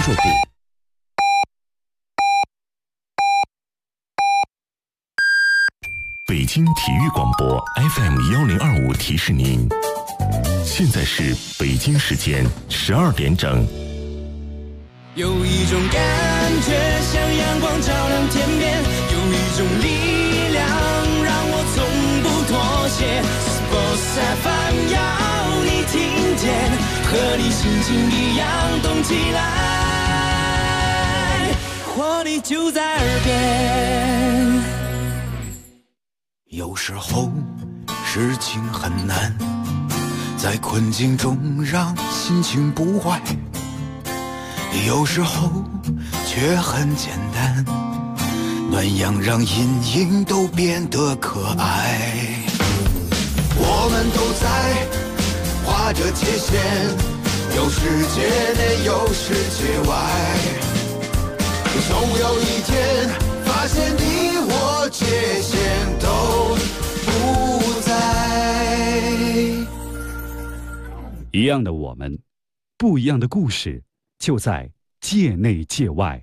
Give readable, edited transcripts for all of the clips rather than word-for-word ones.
社部。北京体育广播 FM1025提示您，现在是北京时间12点整。 有一种感觉像阳光照亮天边，有一种力量让我从不妥协。Sports FM 要你听见，和你心情一样动起来，活力就在耳边。 有时候事情很难，在困境中让心情不坏，有时候却很简单，暖阳让阴影都变得可爱。我们都在画着界限，有世界内有世界外，总有一天发现你我界限都不在。 一样的我们，不一样的故事，就在界内界外。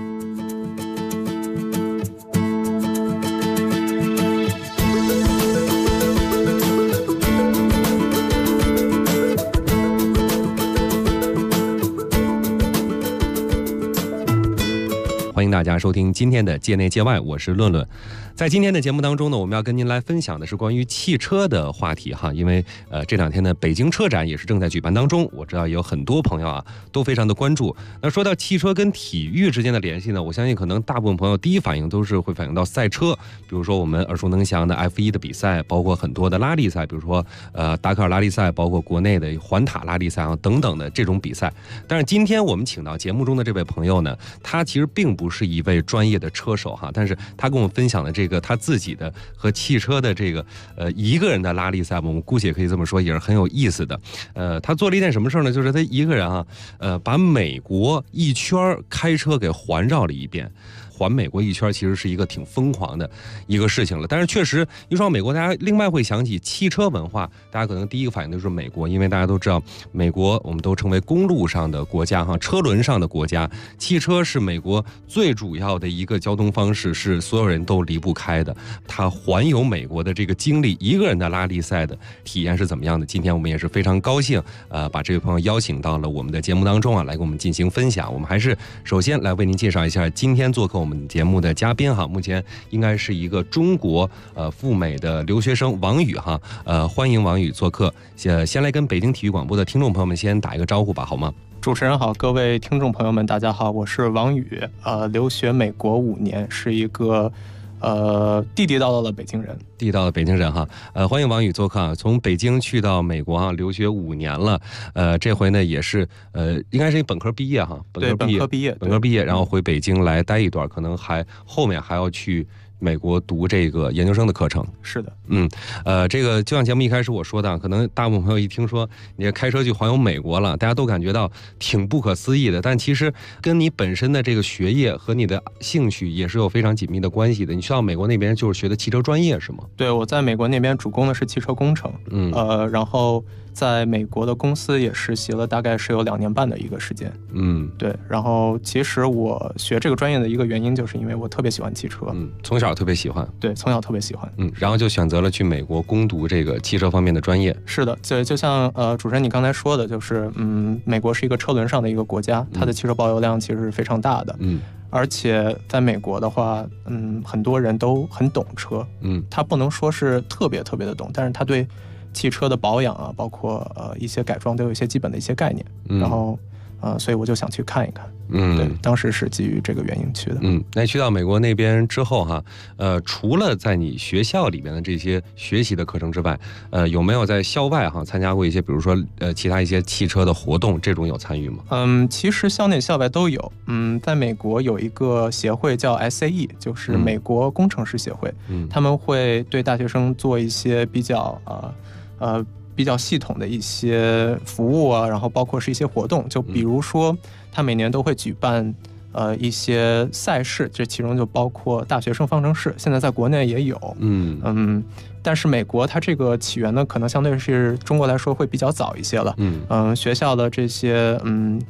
欢迎大家收听今天的界内界外，我是论论。在今天的节目当中呢，我们要跟您来分享的是关于汽车的话题哈，因为这两天呢，北京车展也是正在举办当中，我知道有很多朋友啊都非常的关注。那说到汽车跟体育之间的联系呢，我相信可能大部分朋友第一反应都是会反映到赛车，比如说我们耳熟能详的 F1 的比赛，包括很多的拉力赛，比如说达喀尔拉力赛，包括国内的环塔拉力赛啊等等的这种比赛。但是今天我们请到节目中的这位朋友呢，他其实并不是一位专业的车手哈，但是他跟我们分享的这个他自己的和汽车的这个一个人的拉力赛，我们姑且可以这么说，也是很有意思的。他做了一件什么事呢？就是他一个人啊，把美国一圈开车给环绕了一遍。环美国一圈其实是一个挺疯狂的一个事情了，但是确实一说到美国，大家另外会想起汽车文化，大家可能第一个反应就是美国，因为大家都知道美国我们都称为公路上的国家哈，车轮上的国家，汽车是美国最主要的一个交通方式，是所有人都离不开的。他环游美国的这个经历，一个人的拉力赛的体验是怎么样的？今天我们也是非常高兴，把这位朋友邀请到了我们的节目当中啊，来给我们进行分享。我们还是首先来为您介绍一下今天做客我们节目的嘉宾哈，目前应该是一个中国赴美的留学生王宇哈，欢迎王宇做客。先来跟北京体育广播的听众朋友们先打一个招呼吧，好吗？ 主持人好，各位听众朋友们，大家好，我是王宇，留学美国5年，是一个地地道道的北京人。 地道的北京人哈，欢迎王宇做客啊！从北京去到美国啊，留学5年了，这回呢也是应该是本科毕业哈，本科毕业，然后回北京来待一段，可能后面还要去美国读这个研究生的课程。 是的， 这个就像节目一开始我说的，可能大部分朋友一听说你开车去环游美国了，大家都感觉到挺不可思议的，但其实跟你本身的这个学业和你的兴趣也是有非常紧密的关系的。你去到美国那边就是学的汽车专业是吗？ 对，我在美国那边主攻的是汽车工程，然后在美国的公司也实习了，大概是有2年半的一个时间。对，然后其实我学这个专业的一个原因就是因为我特别喜欢汽车， 从小特别喜欢。 对，从小特别喜欢。 然后就选择了去美国攻读这个汽车方面的专业。 是的，就像主持人你刚才说的，就是美国是一个车轮上的一个国家，它的汽车保有量其实是非常大的。而且在美国的话，很多人都很懂车，他不能说是特别特别的懂，但是他对汽车的保养啊，包括一些改装都有一些基本的一些概念，然后所以我就想去看一看。对，当时是基于这个原因去的。 那去到美国那边之后哈，除了在你学校里面的这些学习的课程之外，有没有在校外哈参加过一些，比如说其他一些汽车的活动，这种有参与吗？ 其实校内校外都有。在美国有一个协会叫 SAE， 就是美国工程师协会，他们会对大学生做一些比较系统的一些服务啊，然后包括是一些活动，就比如说他每年都会举办一些赛事，这其中就包括大学生方程式，现在在国内也有。但是美国它这个起源呢，可能相对是中国来说会比较早一些了。学校的这些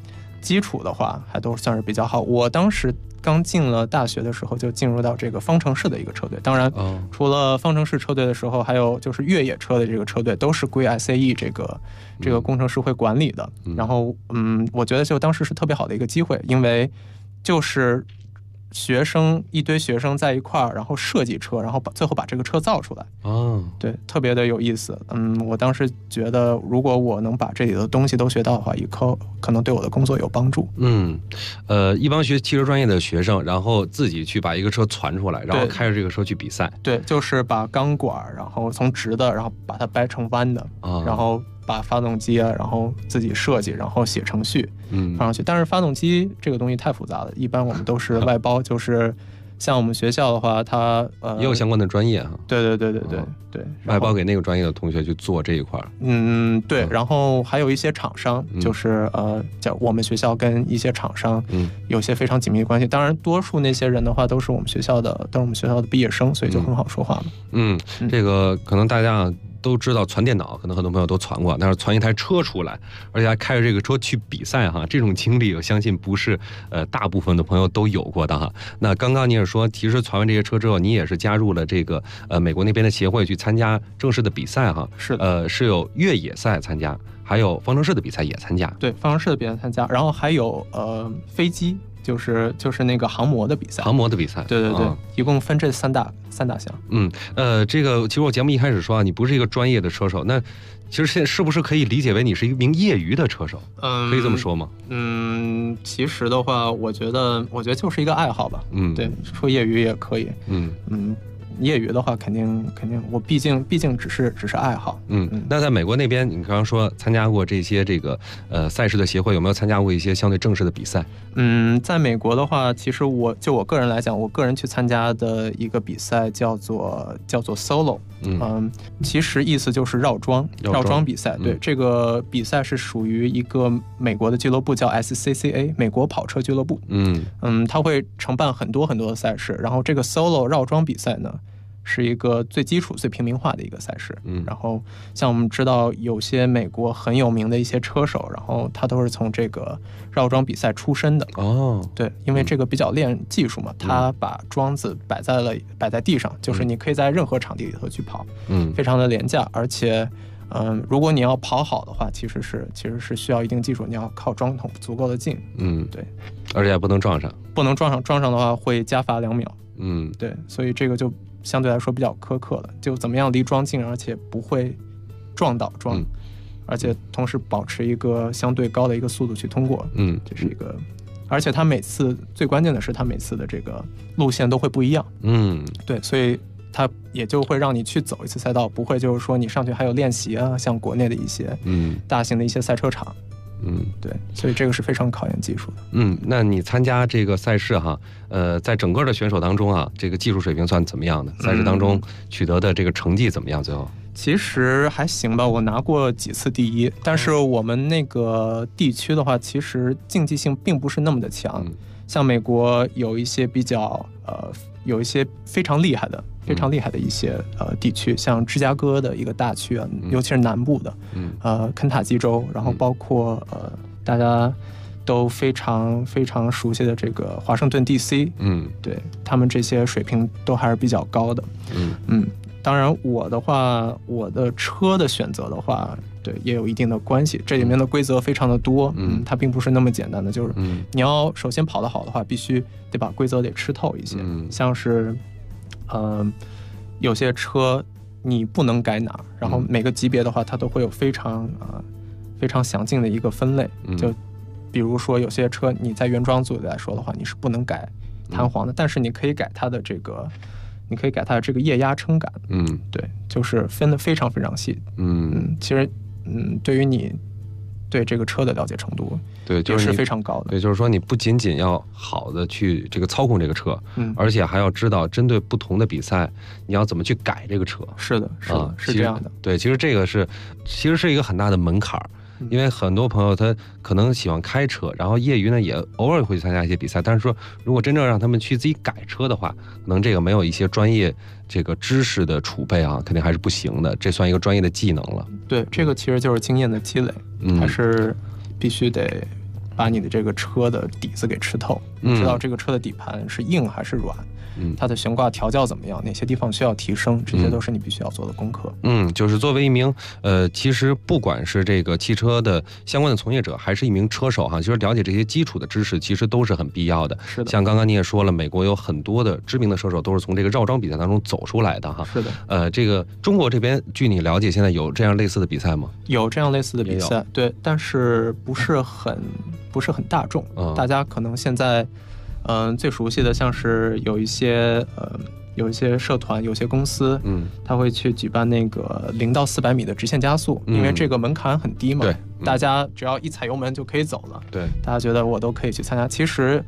基础的话还都算是比较好。我当时刚进了大学的时候就进入到这个方程式的一个车队，当然除了方程式车队的时候，还有就是越野车的这个车队都是归 SAE 这个工程师会管理的。然后我觉得就当时是特别好的一个机会，因为就是一堆学生在一块儿，然后设计车，然后最后把这个车造出来。对，特别的有意思。我当时觉得，如果我能把这里的东西都学到的话，以后可能对我的工作有帮助。 一帮学汽车专业的学生，然后自己去把一个车传出来，然后开着这个车去比赛。 对，就是把钢管，然后从直的，然后把它掰成弯的，然后把发动机啊，然后自己设计，然后写程序，放上去。但是发动机这个东西太复杂了，一般我们都是外包，就是像我们学校的话，它也有相关的专业哈。 对， 外包给那个专业的同学去做这一块。 对。然后还有一些厂商，就是叫我们学校跟一些厂商，有些非常紧密的关系。当然，多数那些人的话都是我们学校的毕业生，所以就很好说话嘛。 这个可能大家都知道传电脑，可能很多朋友都传过，但是传一台车出来，而且还开着这个车去比赛哈，这种经历我相信不是大部分的朋友都有过的哈。那刚刚你也说，其实传完这些车之后，你也是加入了这个美国那边的协会去参加正式的比赛哈。 是的， 是有越野赛参加，还有方程式的比赛也参加。 对，方程式的比赛参加，然后还有飞机。就是那个航模的比赛，对，一共分这三大项。 这个其实我节目一开始说啊，你不是一个专业的车手，那其实现在是不是可以理解为你是一名业余的车手？可以这么说吗？ 其实的话，我觉得就是一个爱好吧。对，说业余也可以。业余的话肯定，我毕竟只是爱好。 那在美国那边，你刚刚说参加过这些这个赛事的协会，有没有参加过一些相对正式的比赛？ 在美国的话，其实我个人来讲，我个人去参加的一个比赛叫做 Solo。其实意思就是绕桩比赛。对，这个比赛是属于一个美国的俱乐部叫 SCCA 美国跑车俱乐部。它会承办很多的赛事，然后这个 Solo 绕桩比赛呢，是一个最基础最平民化的一个赛事。然后像我们知道有些美国很有名的一些车手，然后他都是从这个绕桩比赛出身的。对，因为这个比较练技术嘛，他把桩子摆在地上，就是你可以在任何场地里头去跑，非常的廉价，而且如果你要跑好的话，其实是需要一定技术，你要靠桩头足够的近。对， 而且还不能撞上， 撞上的话会加罚2秒。对，所以这个就相对来说比较苛刻了，就怎么样离桩近，而且不会撞倒桩，而且同时保持一个相对高的一个速度去通过。这是一个，而且它最关键的是它每次的这个路线都会不一样。对，所以它也就会让你去走一次赛道，不会就是说你上去还有练习啊，像国内的一些大型的一些赛车场。对，所以这个是非常考验技术的。 那你参加这个赛事哈，在整个的选手当中啊，这个技术水平算怎么样的？赛事当中取得的这个成绩怎么样？最后其实还行吧，我拿过几次第一，但是我们那个地区的话，其实竞技性并不是那么的强。像美国有一些有一些非常厉害的一些地区，像芝加哥的一个大区啊，尤其是南部的，肯塔基州，然后包括大家都非常非常熟悉的这个华盛顿 DC，对，他们这些水平都还是比较高的。当然我的话，我的车的选择的话，对，也有一定的关系，这里面的规则非常的多。它并不是那么简单的，就是你要首先跑得好的话，必须得把规则得吃透一些。像是有些车你不能改哪儿，然后每个级别的话，它都会有非常详尽的一个分类。就比如说有些车你在原装组来说的话，你是不能改弹簧的，但是你可以改它的这个液压撑杆。对，就是分得非常非常细。其实对于你对这个车的了解程度， 对，就是非常高的。 对，就是说你不仅仅要好的去这个操控这个车，而且还要知道针对不同的比赛，你要怎么去改这个车。 是的，是这样的。 对，其实这个其实是一个很大的门槛。因为很多朋友他可能喜欢开车，然后业余呢也偶尔会参加一些比赛，但是说如果真正让他们去自己改车的话，可能这个没有一些专业这个知识的储备啊，肯定还是不行的，这算一个专业的技能了。 对，这个其实就是经验的积累，还是必须得把你的这个车的底子给吃透，知道这个车的底盘是硬还是软，它的悬挂调教怎么样，哪些地方需要提升，这些都是你必须要做的功课。 就是作为一名其实不管是这个汽车的相关的从业者，还是一名车手哈，其实了解这些基础的知识其实都是很必要的。 是的， 像刚刚你也说了，美国有很多的知名的车手都是从这个绕桩比赛当中走出来的哈。 是的， 这个中国这边据你了解，现在有这样类似的比赛吗？ 有这样类似的比赛，对，但是不是很大众，大家可能现在最熟悉的像是有一些社团，有些公司，他会去举办那个0到400米的直线加速，因为这个门槛很低嘛， 对， 大家只要一踩油门就可以走了， 对， 大家觉得我都可以去参加。其实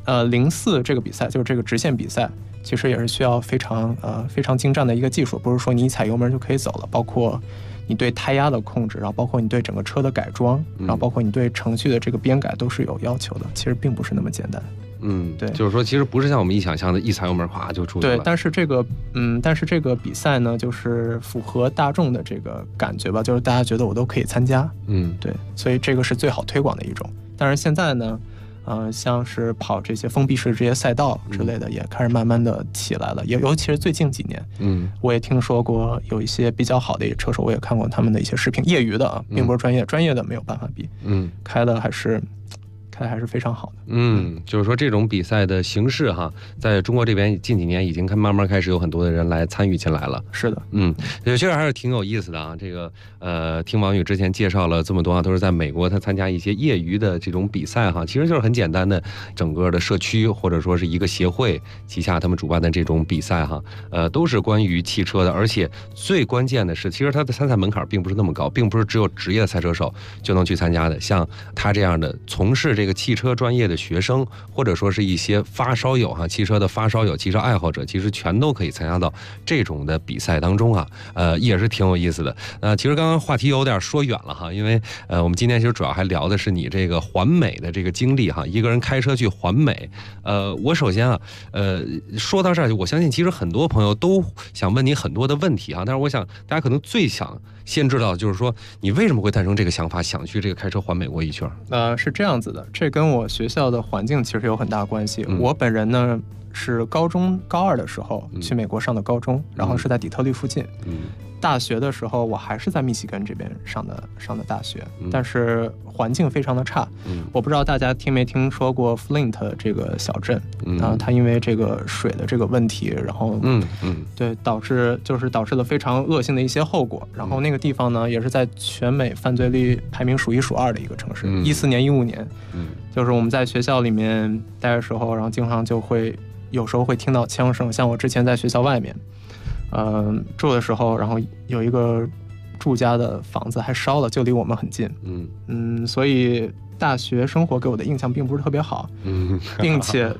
04这个比赛就是这个直线比赛，其实也是需要非常精湛的一个技术，不是说你一踩油门就可以走了，包括你对胎压的控制，然后包括你对整个车的改装，然后包括你对程序的这个编改都是有要求的，其实并不是那么简单。对， 就是说其实不是像我们一想象的一踩油门哗就出去了。 对，但是这个比赛呢，就是符合大众的这个感觉吧，就是大家觉得我都可以参加。对，所以这个是最好推广的一种。但是现在呢，像是跑这些封闭式这些赛道之类的，也开始慢慢的起来了。尤其是最近几年，我也听说过有一些比较好的车手，我也看过他们的一些视频，业余的啊，并不是专业的没有办法比。开的还是非常好的。 就是说这种比赛的形式哈，在中国这边近几年已经慢慢开始有很多的人来参与进来了。 是的， 其实还是挺有意思的啊。这个听王宇之前介绍了这么多啊，都是在美国他参加一些业余的这种比赛哈，其实就是很简单的整个的社区或者说是一个协会旗下他们主办的这种比赛哈，都是关于汽车的，而且最关键的是，其实他的参赛门槛并不是那么高，并不是只有职业的赛车手就能去参加的，像他这样的从事这个汽车专业的学生，或者说是一些发烧友哈，汽车的发烧友、汽车爱好者，其实全都可以参加到这种的比赛当中啊，也是挺有意思的。其实刚刚话题有点说远了哈，因为我们今天其实主要还聊的是你这个环美的这个经历哈，一个人开车去环美。我首先啊，说到这儿，我相信其实很多朋友都想问你很多的问题啊，但是我想大家可能最想先知道就是说你为什么会诞生这个想法，想去这个开车环美国一圈？ 是这样子的，这跟我学校的环境其实有很大关系。我本人呢是高2的时候去美国上的高中，然后是在底特律附近。大学的时候我还是在密西根这边上的大学，但是环境非常的差。我不知道大家听没听说过 Flint 这个小镇，它因为这个水的这个问题，然后对导致了非常恶性的一些后果。然后那个地方呢，也是在全美犯罪率排名数1数2的一个城市。14年、15年，就是我们在学校里面待的时候，然后经常就会有时候会听到枪声，像我之前在学校外面。住的时候，然后有一个住家的房子还烧了，就离我们很近。所以大学生活给我的印象并不是特别好。并且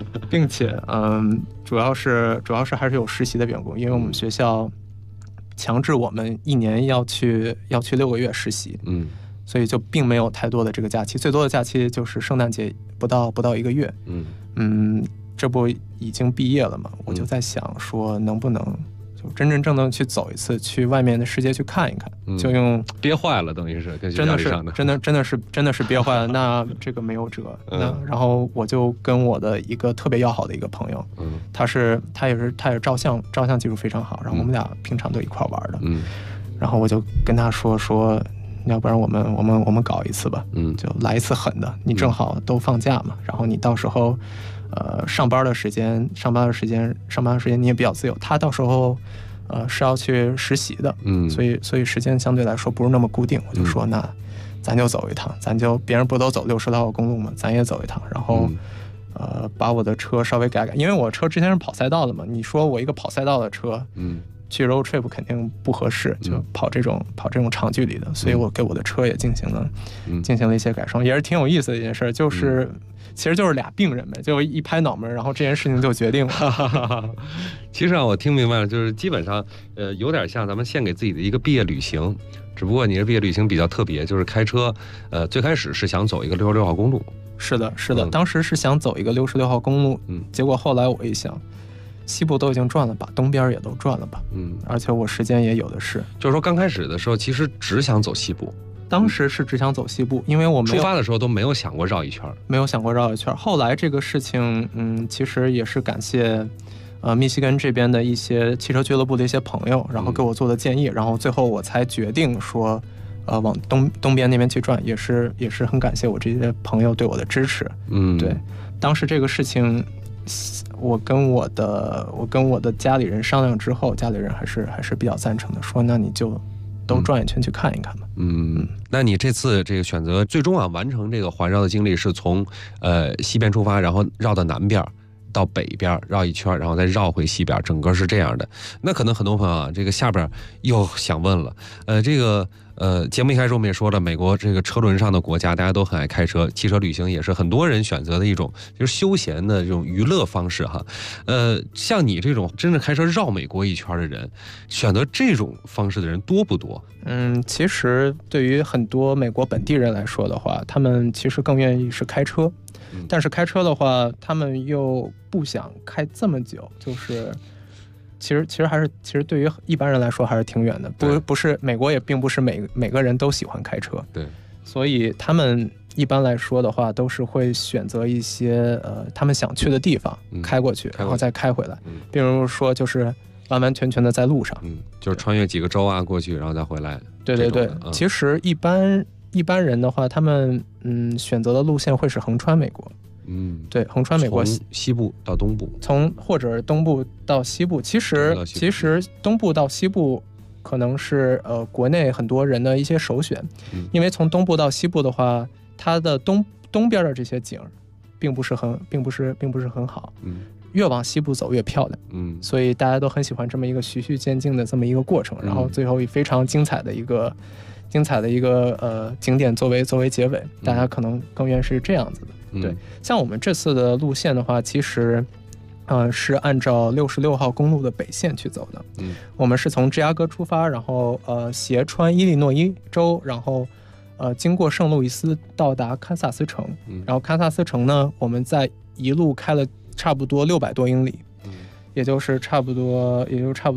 主要是还是有实习的缘故，因为我们学校强制我们1年要去6个月实习。所以就并没有太多的这个假期，最多的假期就是圣诞节不到1个月。这不已经毕业了嘛，我就在想说能不能真正的去走一次，去外面的世界去看一看，就用憋坏了，等于是跟学校里上的， 真的是憋坏了。那这个没有辙。然后我就跟我的一个特别要好的一个朋友，他也是照相技术非常好，然后我们俩平常都一块玩的。然后我就跟他说，要不然我们搞一次吧，就来一次狠的。你正好都放假嘛，然后你到时候。上班的时间你也比较自由，他到时候是要去实习的，所以时间相对来说不是那么固定。我就说那咱就走一趟，别人不都走60号公路嘛，咱也走一趟，然后把我的车稍微改改，因为我车之前是跑赛道的嘛，你说我一个跑赛道的车，去 road trip 肯定不合适，就跑这种长距离的，所以我给我的车也进行了一些改装，也是挺有意思的一件事，其实就是俩病人呗，就一拍脑门，然后这件事情就决定了。 其实我听明白了，就是基本上有点像咱们献给自己的一个毕业旅行，只不过你的毕业旅行比较特别，就是开车最开始是想走一个66号公路。是的，当时是想走一个66号公路，结果后来我一想，西部都已经转了吧，东边也都转了吧，而且我时间也有的是。就是说刚开始的时候其实只想走西部。 当时是只想走西部，因为我们出发的时候都没有想过绕一圈， 没有想过绕一圈。后来这个事情，其实也是感谢密西根这边的一些汽车俱乐部的一些朋友，然后给我做的建议，然后最后我才决定说，往东边那边去转，也是很感谢我这些朋友对我的支持。对，当时这个事情，我跟我的家里人商量之后，家里人还是比较赞成的，说那你就都转一圈去看一看吧。 那你这次这个选择最终完成这个环绕的经历是从西边出发，然后绕到南边，到北边绕一圈，然后再绕回西边，整个是这样的。那可能很多朋友这个下边又想问了，这个节目一开始我们也说了，美国这个车轮上的国家，大家都很爱开车，汽车旅行也是很多人选择的一种就是休闲的这种娱乐方式哈。像你这种真正开车绕美国一圈的人，选择这种方式的人多不多？ 其实对于很多美国本地人来说的话，他们其实更愿意是开车，但是开车的话，他们又不想开这么久，就是其实对于一般人来说还是挺远的，不是美国也并不是每个人都喜欢开车， 对，所以他们一般来说的话都是会选择一些他们想去的地方开过去，然后再开回来，比如说就是完完全全的在路上， 就是穿越几个州过去然后再回来。 对，其实一般人的话，他们选择的路线会是横穿美国。对，横穿美国， 从西部到东部， 或者东部到西部。其实东部到西部可能是国内很多人的一些首选，因为从东部到西部的话，它的东边的这些景并不是很好，越往西部走越漂亮，所以大家都很喜欢这么一个循序渐进的这么一个过程，然后最后以非常精彩的一个景点作为结尾，大家可能更愿是这样子的。对，像我们这次的路线的话，其实是按照66号公路的北线去走的。我们是从芝加哥出发，然后斜穿伊利诺伊州，然后经过圣路易斯到达堪萨斯城，然后堪萨斯城呢，我们在一路开了差不多600多英里，也就是差不多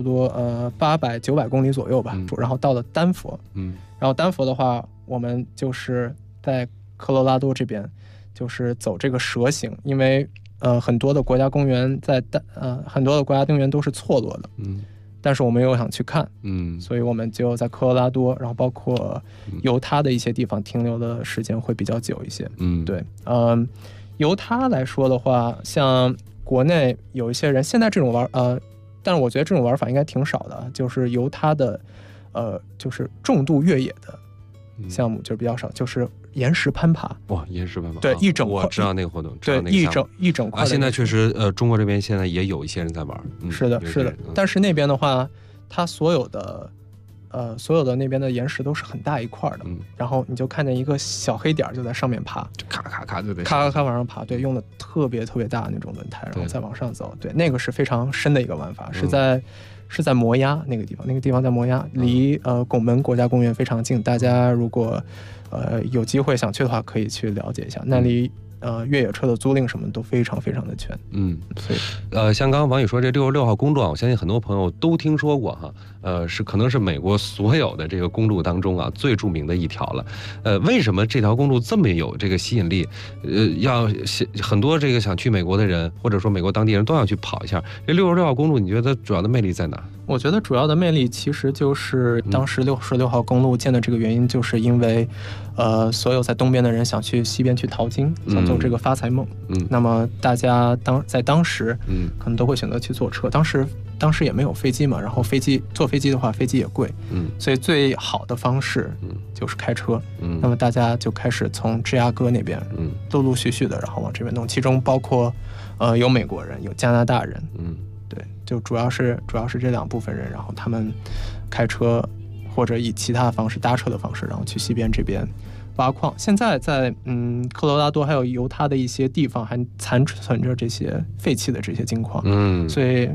800-900公里左右吧，然后到了丹佛，然后丹佛的话，我们就是在科罗拉多这边，就是走这个蛇形，因为很多的国家公园都是错落的，但是我们又想去看，所以我们就在科罗拉多，然后包括犹他的一些地方停留的时间会比较久一些。对，犹他来说的话，像国内有一些人现在这种但是我觉得这种玩法应该挺少的，就是犹他的就是重度越野的项目就是比较少，就是岩石攀爬。哇， 岩石攀爬， 对，一整块， 我知道那个活动， 对，一整块。 现在确实，中国这边现在也有一些人在玩。 是的，是的。但是那边的话，它所有的那边的岩石都是很大一块的，然后你就看见一个小黑点就在上面爬， 咔咔咔就得咔往上爬，对，用的特别大的那种轮胎，然后再往上走，对，那个是非常深的一个玩法，是在摩崖那个地方在摩崖，离拱门国家公园非常近，大家如果有机会想去的话，可以去了解一下，那里越野车的租赁什么都非常的全。所以像刚刚王宇说这66号公路我相信很多朋友都听说过哈，可能是美国所有的这个公路当中最著名的一条了。为什么这条公路这么有这个吸引力？要很多这个想去美国的人，或者说美国当地人都要去跑一下。这66号公路，你觉得主要的魅力在哪？ 我觉得主要的魅力其实就是当时66号公路建的这个原因，就是因为所有在东边的人想去西边去淘金，想做这个发财梦。那么大家在当时可能都会选择去坐车，当时也没有飞机嘛，然后坐飞机的话，飞机也贵，所以最好的方式就是开车。那么大家就开始从芝加哥那边陆续的，然后往这边弄，其中包括有美国人，有加拿大人，对，就主要是这两部分人，然后他们开车或者以其他的方式搭车的方式，然后去西边这边挖矿。现在在科罗拉多还有犹他的一些地方还残存着这些废弃的这些金矿，所以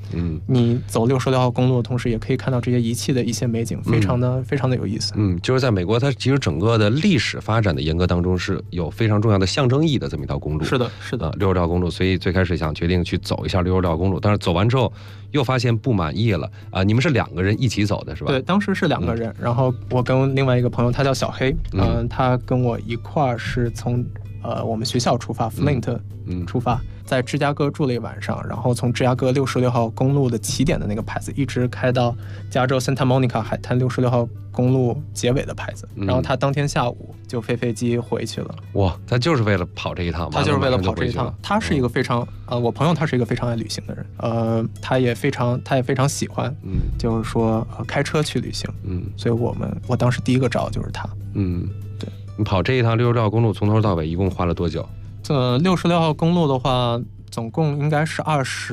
你走66号公路的同时，也可以看到这些仪器的一些美景，非常的有意思。 就是在美国，它其实整个的历史发展的严格当中是有非常重要的象征意义的这么一条公路。 是的 ，66号公路，所以最开始想决定去走一下66号公路，但是走完之后又发现不满意了啊！你们是2个人一起走的是吧？ 对，当时是2个人，然后我跟另外一个朋友，他叫小黑，他跟我一块儿是从我们学校出发 ，Flint 出发，在芝加哥住了1晚上，然后从芝加哥66号公路的起点的那个牌子，一直开到加州 Santa Monica 海滩66号公路结尾的牌子，然后他当天下午就飞机回去了。 哇，他就是为了跑这一趟？ 他就是为了跑这一趟。他是一个非常我朋友他是一个非常爱旅行的人，他也非常喜欢，就是说开车去旅行，所以我当时第一个找的就是他。对。 你跑这一趟66号公路从头到尾一共花了多久 ？66号公路的话，总共应该是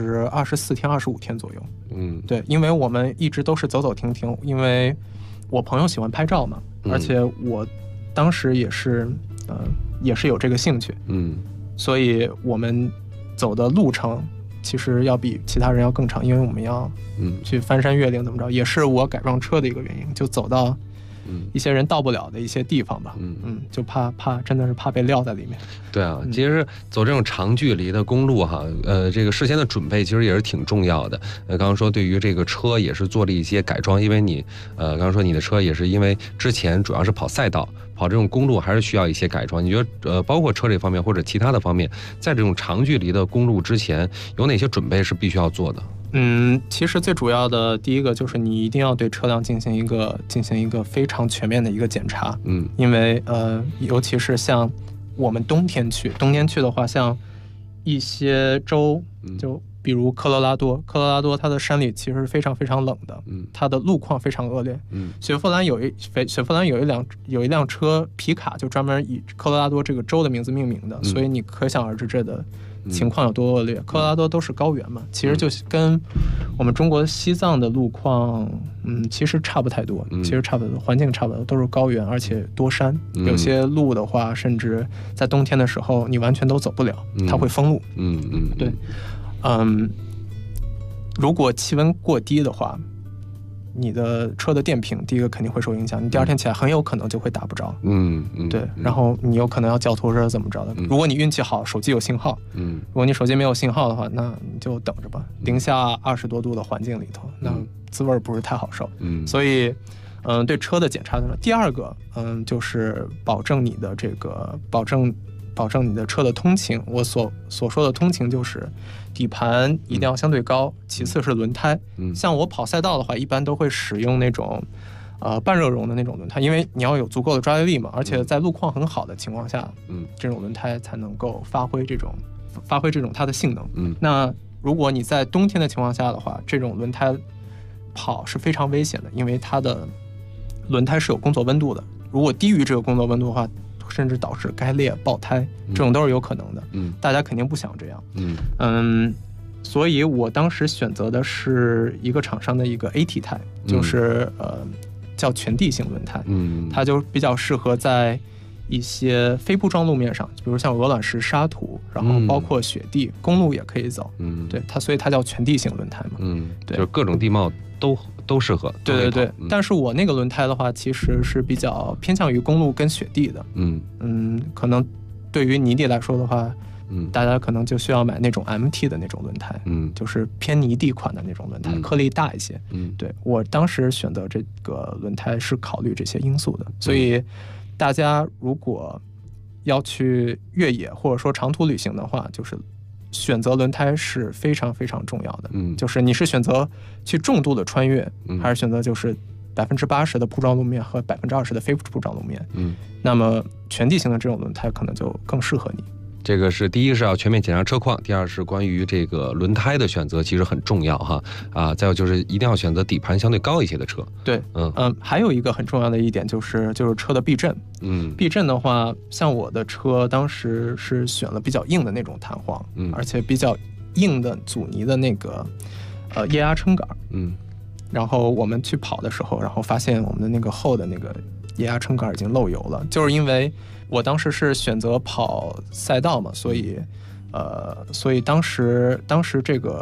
24天、25天左右。对，因为我们一直都是走走停停，因为我朋友喜欢拍照嘛，而且我当时也是有这个兴趣，所以我们走的路程其实要比其他人要更长，因为我们要去翻山越岭怎么着，也是我改装车的一个原因，就走到一些人到不了的一些地方吧，就怕真的是怕被撂在里面。 对啊，其实走这种长距离的公路哈，这个事先的准备其实也是挺重要的。刚刚说对于这个车也是做了一些改装，因为你刚刚说你的车也是因为之前主要是跑赛道，跑这种公路还是需要一些改装。你觉得包括车这方面或者其他的方面，在这种长距离的公路之前有哪些准备是必须要做的？ 其实最主要的第一个就是你一定要对车辆进行一个非常全面的一个检查，因为尤其是像我们冬天去的话，像一些州，就比如科罗拉多它的山里其实是非常非常冷的，它的路况非常恶劣。雪佛兰有一辆车皮卡，就专门以科罗拉多这个州的名字命名的，所以你可想而知这的情况有多恶劣。科罗拉多都是高原嘛，其实就跟我们中国西藏的路况其实差不太多，环境差不多，都是高原，而且多山，有些路的话甚至在冬天的时候你完全都走不了，它会封路。对，如果气温过低的话，你的车的电瓶第一个肯定会受影响，你第2天起来很有可能就会打不着。对，然后你有可能要叫拖车怎么着的。如果你运气好，手机有信号，如果你手机没有信号的话，那你就等着吧。零下20多度的环境里头，那滋味不是太好受。所以对车的检查的第2个就是保证你的车的通勤。我所说的通勤就是底盘一定要相对高，其次是轮胎。像我跑赛道的话，一般都会使用那种半热熔的那种轮胎，因为你要有足够的抓地力嘛，而且在路况很好的情况下，这种轮胎才能够发挥这种它的性能。那如果你在冬天的情况下的话，这种轮胎跑是非常危险的，因为它的轮胎是有工作温度的，如果低于这个工作温度的话，甚至导致该裂爆胎，这种都是有可能的。大家肯定不想这样。所以我当时选择的是一个厂商的一个 AT 胎，就是叫全地形轮胎。它就比较适合在一些非铺装路面上，比如像鹅卵石、沙土，然后包括雪地，公路也可以走。对，所以它叫全地形轮胎嘛。对， 就是各种地貌都适合。 对，但是我那个轮胎的话，其实是比较偏向于公路跟雪地的。可能对于泥地来说的话，大家可能就需要买那种 MT 的那种轮胎，就是偏泥地款的那种轮胎，颗粒大一些。对，我当时选择这个轮胎是考虑这些因素的，所以大家如果要去越野或者说长途旅行的话，就是选择轮胎是非常非常重要的。就是你是选择去重度的穿越，还是选择就是80%的铺装路面和20%的非铺装路面？那么全地形的这种轮胎可能就更适合你。 这个是第一是要全面检查车况，第二是关于这个轮胎的选择其实很重要哈再有就是一定要选择底盘相对高一些的车。 对，还有一个很重要的一点就是车的避震。避震的话，像我的车当时是选了比较硬的那种弹簧，而且比较硬的阻尼的那个液压撑杆。然后我们去跑的时候，然后发现我们的那个后的那个液压撑杆已经漏油了，就是因为我当时是选择跑赛道嘛，所以当时这个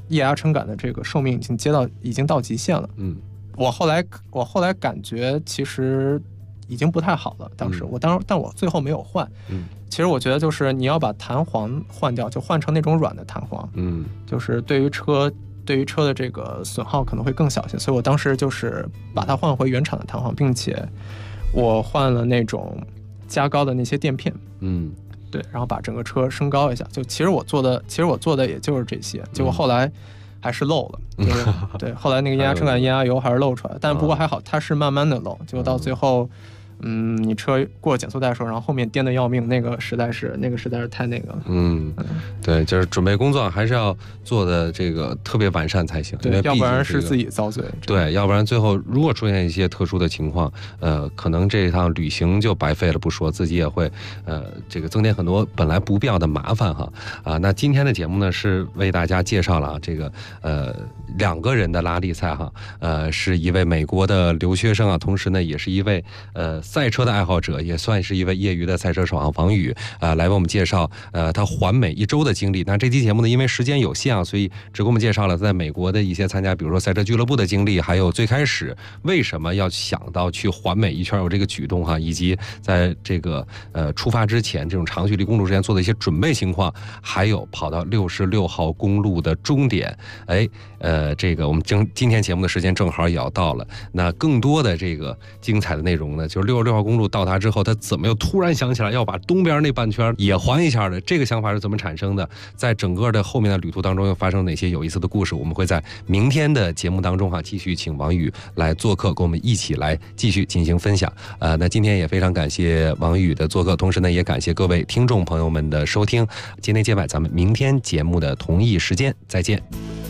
液压撑杆的这个寿命已经到极限了。我后来感觉其实已经不太好了。当时但我最后没有换。其实我觉得就是你要把弹簧换掉，就换成那种软的弹簧。就是对于车的这个损耗可能会更小些，所以我当时就是把它换回原厂的弹簧，并且我换了那种加高的那些垫片。对，然后把整个车升高一下。就其实我做的也就是这些，结果后来还是漏了。对，后来那个液压撑杆、液压油还是漏出来，但不过还好，它是慢慢的漏，结果到最后。你车过减速带的时候，然后后面颠得要命，那个实在是太那个了。 对，就是准备工作还是要做的这个特别完善才行， 对，要不然是自己遭罪。 对，要不然最后如果出现一些特殊的情况，可能这一趟旅行就白费了不说，自己也会这个增添很多本来不必要的麻烦哈。那今天的节目呢是为大家介绍了这个2个人的拉力赛哈，是一位美国的留学生啊，同时呢也是一位赛车的爱好者，也算是一位业余的赛车手王宇来为我们介绍他环美1周的经历。那这期节目呢，因为时间有限啊，所以只给我们介绍了在美国的一些参加，比如说赛车俱乐部的经历，还有最开始为什么要想到去环美一圈有这个举动哈，以及在这个出发之前这种长距离公路之前做的一些准备情况，还有跑到66号公路的终点。这个我们今天节目的时间正好也要到了，那更多的这个精彩的内容呢，就是66号公路到达之后，他怎么又突然想起来要把东边那半圈也环一下的？这个想法是怎么产生的？在整个的后面的旅途当中又发生哪些有意思的故事？我们会在明天的节目当中继续请王宇来做客，跟我们一起来继续进行分享。那今天也非常感谢王宇的做客，同时呢也感谢各位听众朋友们的收听。今天接外，咱们明天节目的同一时间再见。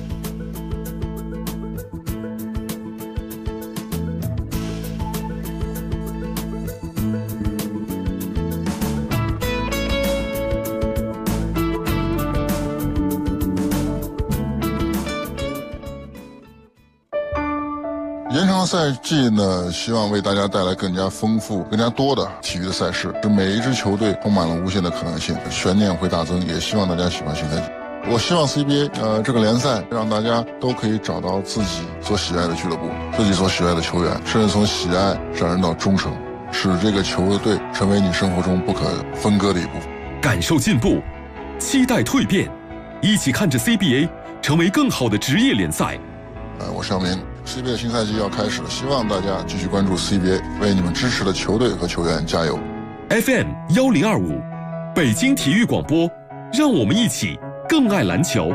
延长赛季呢，希望为大家带来更加丰富、更加多的体育的赛事，使每一支球队充满了无限的可能性，悬念会大增。也希望大家喜欢新赛季。我希望 CBA 这个联赛让大家都可以找到自己所喜爱的俱乐部、自己所喜爱的球员，甚至从喜爱上升到忠诚，使这个球队成为你生活中不可分割的一部分。 感受进步，期待蜕变，一起看着 CBA 成为更好的职业联赛。 我是姚明。CBA 新赛季要开始了，希望大家继续关注 CBA， 为你们支持的球队和球员加油。 FM 1025，北京体育广播，让我们一起更爱篮球。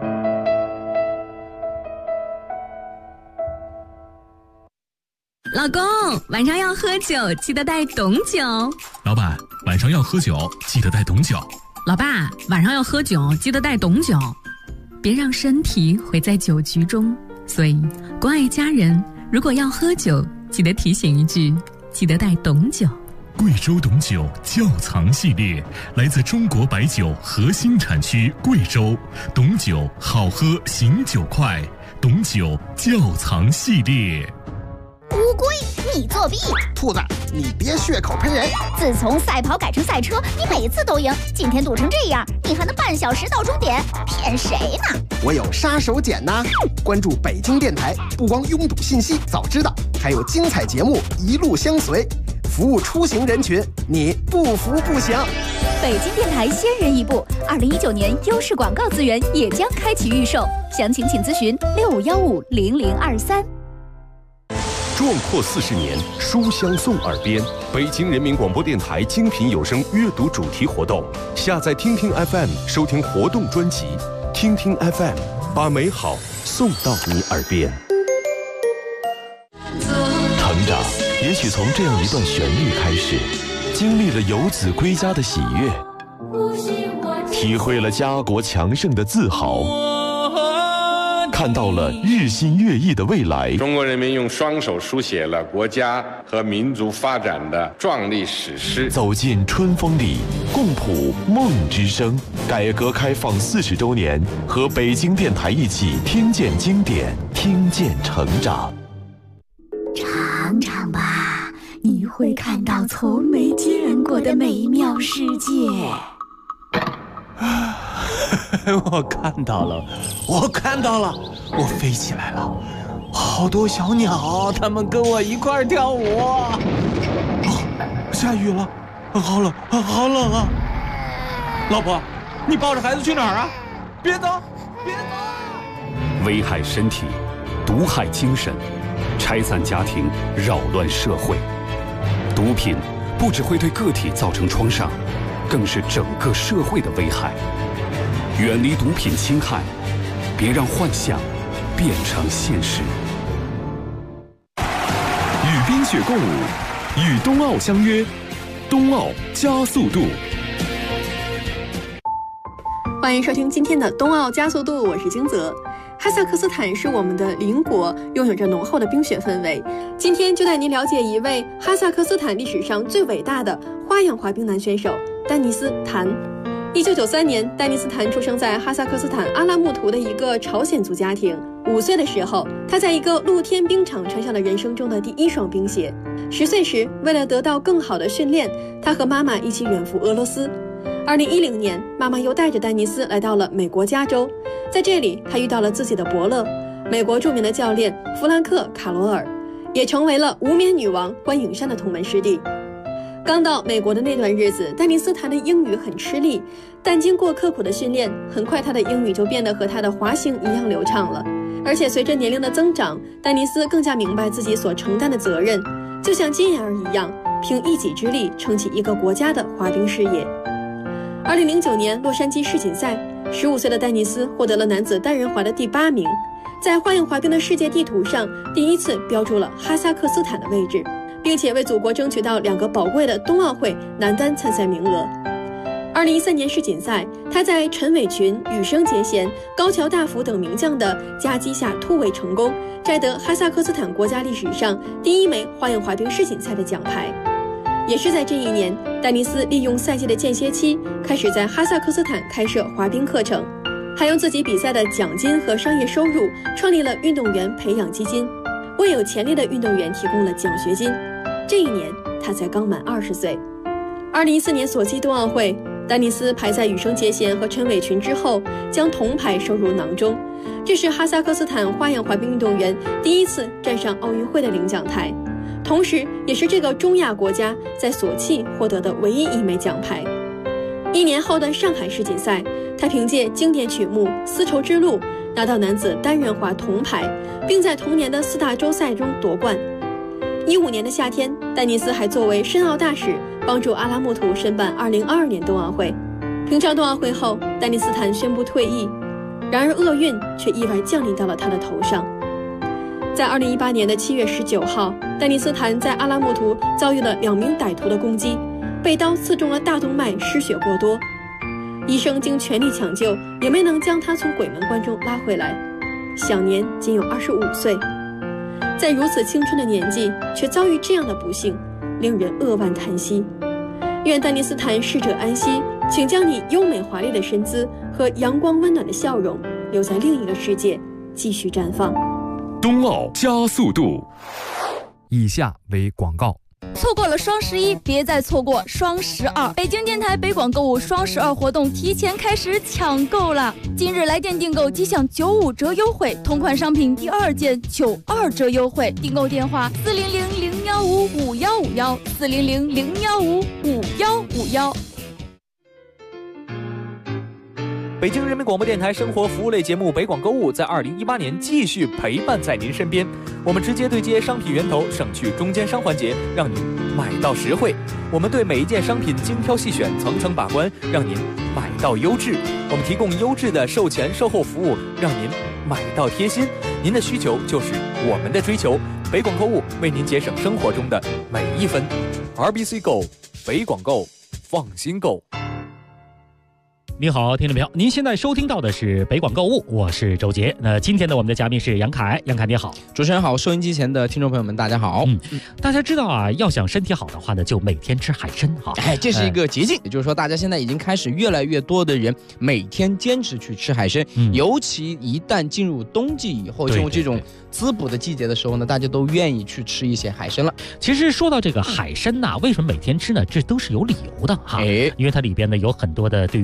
老公，晚上要喝酒，记得带董酒。 老板，晚上要喝酒，记得带董酒。 老爸，晚上要喝酒，记得带董酒。别让身体毁在酒局中。所以，关爱家人，如果要喝酒，记得提醒一句，记得带董酒。 贵州董酒窖藏系列，来自中国白酒核心产区贵州，董酒好喝，醒酒快，董酒窖藏系列。 乌龟，你作弊！ 兔子，你别血口喷人！ 自从赛跑改成赛车，你每次都赢，今天赌成这样，你还能半小时到终点？骗谁呢？ 我有杀手锏呐！关注北京电台，不光拥堵信息早知道，还有精彩节目一路相随，服务出行人群，你不服不行。 北京电台先人一步，2019年优势广告资源也将开启预售，详情请咨询65150023。 壮阔40年，书香送耳边。北京人民广播电台精品有声阅读主题活动，下载听听 FM 收听活动专辑，听听 FM 把美好送到你耳边。成长也许从这样一段旋律开始，经历了游子归家的喜悦，体会了家国强盛的自豪，看到了日新月异的未来。 中国人民用双手书写了国家和民族发展的壮丽史诗。 走进春风里，共谱梦之声。改革开放40周年，和北京电台一起听见经典，听见成长。 尝尝吧，你会看到从没见过的美妙世界。 我看到了，我飞起来了，好多小鸟，它们跟我一块跳舞。下雨了，好冷啊！老婆，你抱着孩子去哪儿啊？别走！ 危害身体，毒害精神，拆散家庭，扰乱社会。毒品不只会对个体造成创伤，更是整个社会的危害。远离毒品侵害，别让幻想变成现实。 与冰雪共舞，与冬奥相约，冬奥加速度。 欢迎收听今天的冬奥加速度，我是金泽。哈萨克斯坦是我们的邻国，拥有着浓厚的冰雪氛围。今天就带您了解一位哈萨克斯坦历史上最伟大的花样滑冰男选手丹尼斯·坦。1993年，丹尼斯·坦出生在哈萨克斯坦阿拉木图的一个朝鲜族家庭。5岁的时候，他在一个露天冰场穿上了人生中的第一双冰鞋。10岁时，为了得到更好的训练，他和妈妈一起远赴俄罗斯。2010年，妈妈又带着丹尼斯来到了美国加州，在这里，他遇到了自己的伯乐，美国著名的教练弗兰克·卡罗尔，也成为了无冕女王关颖珊的同门师弟。刚到美国的那段日子，丹尼斯谈的英语很吃力，但经过刻苦的训练，很快他的英语就变得和他的滑行一样流畅了。而且随着年龄的增长，丹尼斯更加明白自己所承担的责任，就像金妍儿一样，凭一己之力撑起一个国家的滑冰事业。2009年洛杉矶世锦赛，15岁的丹尼斯获得了男子单人滑的第8名，在花样滑冰的世界地图上第一次标注了哈萨克斯坦的位置，并且为祖国争取到2个宝贵的冬奥会男单参赛名额。2013年世锦赛，他在陈伟群、羽生结弦、高桥大辅等名将的夹击下突围成功，摘得哈萨克斯坦国家历史上第1枚花样滑冰世锦赛的奖牌。也是在这一年，丹尼斯利用赛季的间歇期，开始在哈萨克斯坦开设滑冰课程，还用自己比赛的奖金和商业收入创立了运动员培养基金，为有潜力的运动员提供了奖学金。这一年，他才刚满20岁。2014年索契冬奥会，丹尼斯排在羽生结弦和陈伟群之后，将铜牌收入囊中。这是哈萨克斯坦花样滑冰运动员第一次站上奥运会的领奖台，同时也是这个中亚国家在索契获得的唯一1枚奖牌。1年后的上海世锦赛，他凭借经典曲目《丝绸之路》拿到男子单人滑铜牌，并在同年的4大洲赛中夺冠。15年的夏天，丹尼斯还作为申奥大使，帮助阿拉木图申办2022年冬奥会。平昌冬奥会后，丹尼斯坦宣布退役，然而厄运却意外降临到了他的头上。在2018年的7月19号，丹尼斯坦在阿拉木图遭遇了2名歹徒的攻击，被刀刺中了大动脉，失血过多。医生经全力抢救，也没能将他从鬼门关中拉回来，享年仅有25岁。在如此青春的年纪，却遭遇这样的不幸，令人扼腕叹息。愿丹尼斯坦逝者安息，请将你优美华丽的身姿和阳光温暖的笑容留在另一个世界，继续绽放。 冬奥加速度。 以下为广告。 错过了双11，别再错过双12。北京电台北广购物双12活动提前开始抢购了，今日来电订购即享95折优惠，同款商品第2件92折优惠。订购电话400-015-5151，400-015-5151。 北京人民广播电台生活服务类节目北广购物在2018年继续陪伴在您身边。我们直接对接商品源头，省去中间商环节，让您买到实惠。我们对每一件商品精挑细选，层层把关，让您买到优质。我们提供优质的售前售后服务，让您买到贴心。您的需求就是我们的追求。北广购物为您节省生活中的每一分。RBC Go， 北广购，放心购。 你好，听众朋友，您现在收听到的是北广购物，我是周杰。那今天的我们的嘉宾是杨凯，杨凯你好。 主持人好，收音机前的听众朋友们大家好。 大家知道啊，要想身体好的话呢，就每天吃海参哈。 这是一个捷径，也就是说大家现在已经开始越来越多的人每天坚持去吃海参，尤其一旦进入冬季以后，进入这种滋补的季节的时候呢，大家都愿意去吃一些海参了。 其实说到这个海参呐，为什么每天吃呢？这都是有理由的哈。因为它里边呢有很多的对于人的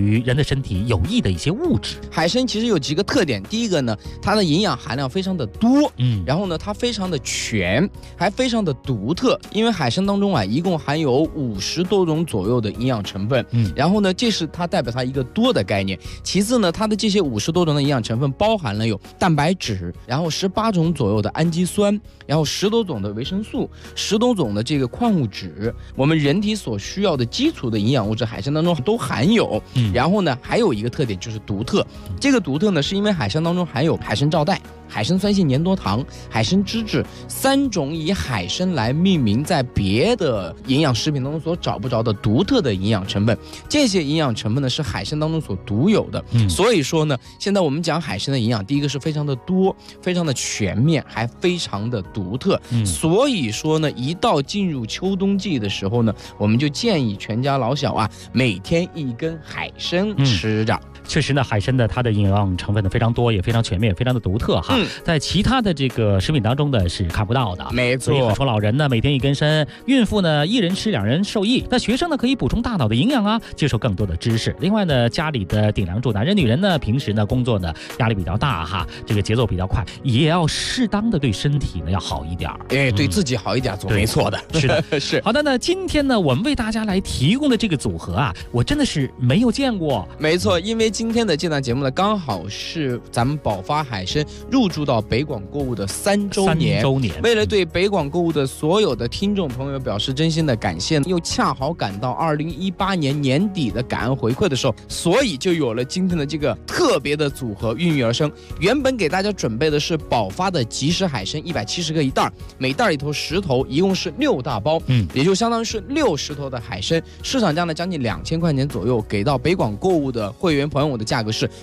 的身体有益的一些物质。 海参其实有几个特点，第一个呢，它的营养含量非常的多，然后呢，它非常的全，还非常的独特。因为海参当中啊，一共含有50多种左右的营养成分，然后呢，这是它代表它一个多的概念。其次呢，它的这些50多种的营养成分包含了有蛋白质，然后18种左右的氨基酸，然后10多种的维生素，10多种的这个矿物质，我们人体所需要的基础的营养物质，海参当中都含有。然后呢，还有一个特点就是独特，这个独特呢，是因为海参当中含有海参皂带、海参酸性粘多糖、海参脂质3种以海参来命名，在别的营养食品当中所找不着的独特的营养成分。这些营养成分呢，是海参当中所独有的。所以说呢，现在我们讲海参的营养，第一个是非常的多，非常的全面，还非常的独特。所以说呢，一到进入秋冬季的时候呢，我们就建议全家老小啊，每天1根海参吃着。 确实呢，海参的它的营养成分呢非常多，也非常全面，非常的独特哈。在其他的这个食品当中呢是看不到的。 没错。 所以很多老人呢每天1根参，孕妇呢1人吃2人受益。那学生呢可以补充大脑的营养啊，接受更多的知识。另外呢，家里的顶梁柱男人女人呢，平时呢工作呢压力比较大哈，这个节奏比较快，也要适当的对身体呢要好一点。 对自己好一点，总没错的。 是的，是。好的，那今天呢我们为大家来提供的这个组合啊，我真的是没有见过。 没错，因为今天的这档节目呢，刚好是咱们宝发海参入驻到北广购物的3周年。为了对北广购物的所有的听众朋友表示真心的感谢，又恰好赶到2018年年底的感恩回馈的时候，所以就有了今天的这个特别的组合孕育而生。原本给大家准备的是宝发的即食海参170个一袋，每袋里头10头，一共是6大包，也就相当于是60头的海参，市场价呢将近2000块钱左右，给到北广购物的会员朋友，我的价格是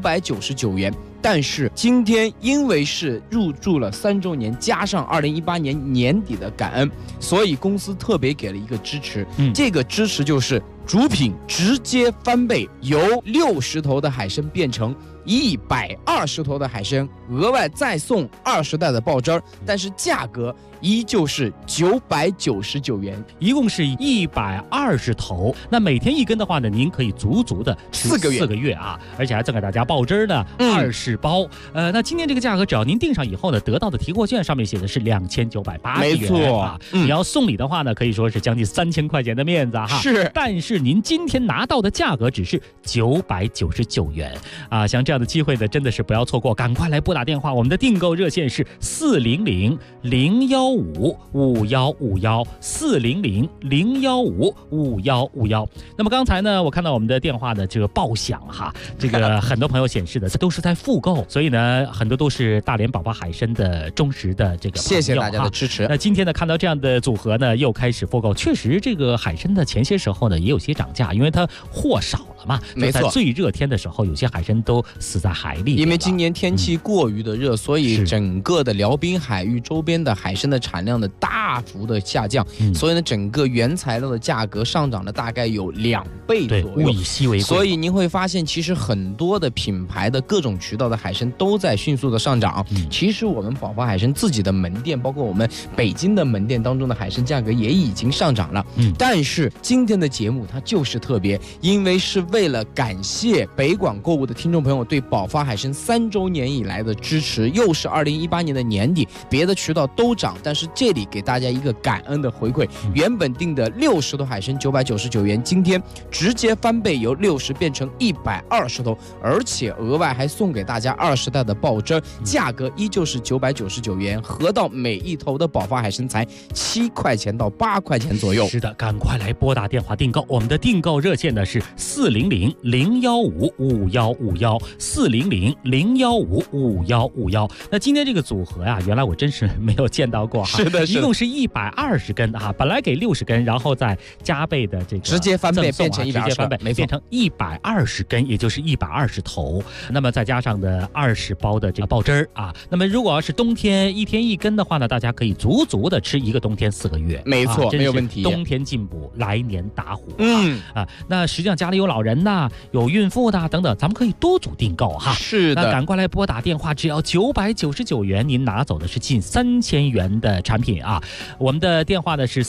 999元。但是今天因为是入驻了3周年，加上2018年年底的感恩，所以公司特别给了一个支持。这个支持就是主品直接翻倍，由60头的海参变成120头的海参，额外再送20袋的爆汁儿，但是价格依旧是999元， 一共是120头。那每天1根的话呢，您可以足足的吃4个月啊，而且还赠给大家爆汁呢20包。那今天这个价格，只要您订上以后呢，得到的提货券上面写的是2980元。 没错啊，你要送礼的话呢，可以说是将近3000块钱的面子哈。 是， 但是您今天拿到的价格只是999元啊！像这样的机会呢，真的是不要错过，赶快来拨打电话，我们的订购热线是400-015-5151，400-015-5151。那么刚才呢，我看到我们的电话的这个报响哈，这个很多朋友显示的都是在复购，所以呢，很多都是大连宝发海参的忠实的这个朋友， 谢谢大家的支持。 那今天呢，看到这样的组合呢，又开始复购，确实这个海参的前些时候呢也有些涨价，因为它货少了嘛。 没错， 在最热天的时候，有些海参都死在海里。 因为今年天气过于的热，所以整个的辽滨海域周边的海参的产量的大幅的下降，所以呢，整个原材料的价格上涨了大概有2倍左右。 物以稀为贵。 所以您会发现，其实很多的品牌的各种渠道的海参都在迅速的上涨。其实我们宝发海参自己的门店，包括我们北京的门店当中的海参价格也已经上涨了。但是今天的节目它就是特别，因为是为了感谢北广购物的听众朋友对宝发海参3周年以来的支持，又是2018年的年底，别的渠道都涨，但是这里给大家一个感恩的回馈，原本定的60头海参999元，今天直接翻倍，由60变成120头，而且额外还送给大家20袋的爆汁，价格依旧是999元，合到每一头的宝发海参才7块钱到8块钱左右。 是的，赶快来拨打电话订购，我们的订购热线呢是400-015-5151，400-015-5151。那今天这个组合呀，原来我真是没有见到过哈。 是的， 一共是120根啊，本来给60根，然后再加倍的这个直接翻倍变成120 根，没错，变成120根，也就是120头。那么再加上的20包的这个爆汁儿啊，那么如果要是冬天1天1根的话呢，大家可以足足的吃一个冬天4个月。 没错，没有问题。 冬天进补，来年打虎。那实际上家里有老人人呐，有孕妇的等等，咱们可以多组订购哈。 是的， 那赶快来拨打电话，只要999元，您拿走的是近3000元的产品啊。我们的电话呢是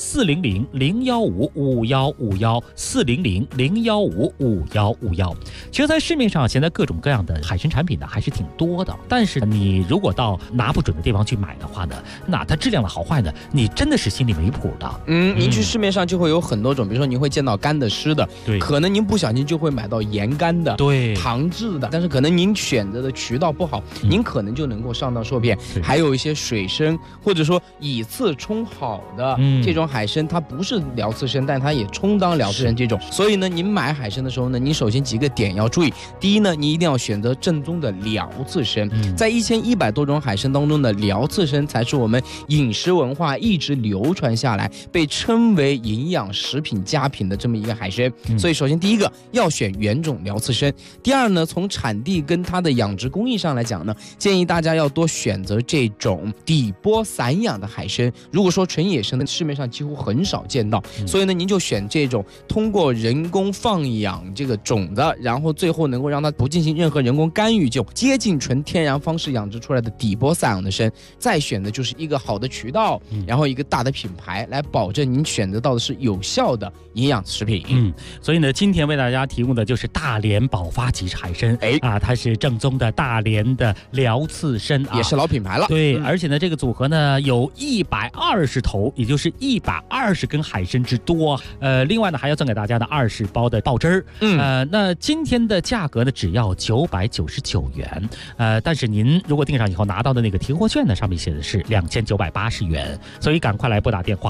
400-015-5151，400-015-5151。其实，在市面上现在各种各样的海参产品呢还是挺多的，但是你如果到拿不准的地方去买的话呢，那它质量的好坏呢，你真的是心里没谱的。 您去市面上就会有很多种，比如说您会见到干的、湿的， 对， 可能您不小心就会买到盐干的， 对， 糖制的，但是可能您选择的渠道不好，您可能就能够上当受骗。还有一些水参，或者说以次充好的这种海参，它不是辽刺参，但它也充当辽刺参这种。所以呢，您买海参的时候呢，你首先几个点要注意。第一呢，你一定要选择正宗的辽刺参，在1100多种海参当中的辽刺参才是我们饮食文化一直流传下来，被称为营养食品佳品的这么一个海参。所以首先第一个要选原种辽刺参。第二呢，从产地跟它的养殖工艺上来讲呢，建议大家要多选择这种底波散养的海参。如果说纯野生的，市面上几乎很少见到，所以呢，您就选这种通过人工放养这个种的，然后最后能够让它不进行任何人工干预，就接近纯天然方式养殖出来的底波散养的参。再选的就是一个好的渠道，然后一个大的品牌，来保证您选择到的是有效的营养食品。 所以呢，今天为大家提供的就是大连宝发吉士海参，它是正宗的大连的辽刺参也是老品牌了。 对，而且呢，这个组合呢有120头，也就是120根海参之多。另外呢，还要赠给大家的20包的爆汁儿。那今天的价格呢，只要999元。但是您如果订上以后拿到的那个提货券呢，上面写的是2980元。所以赶快来拨打电话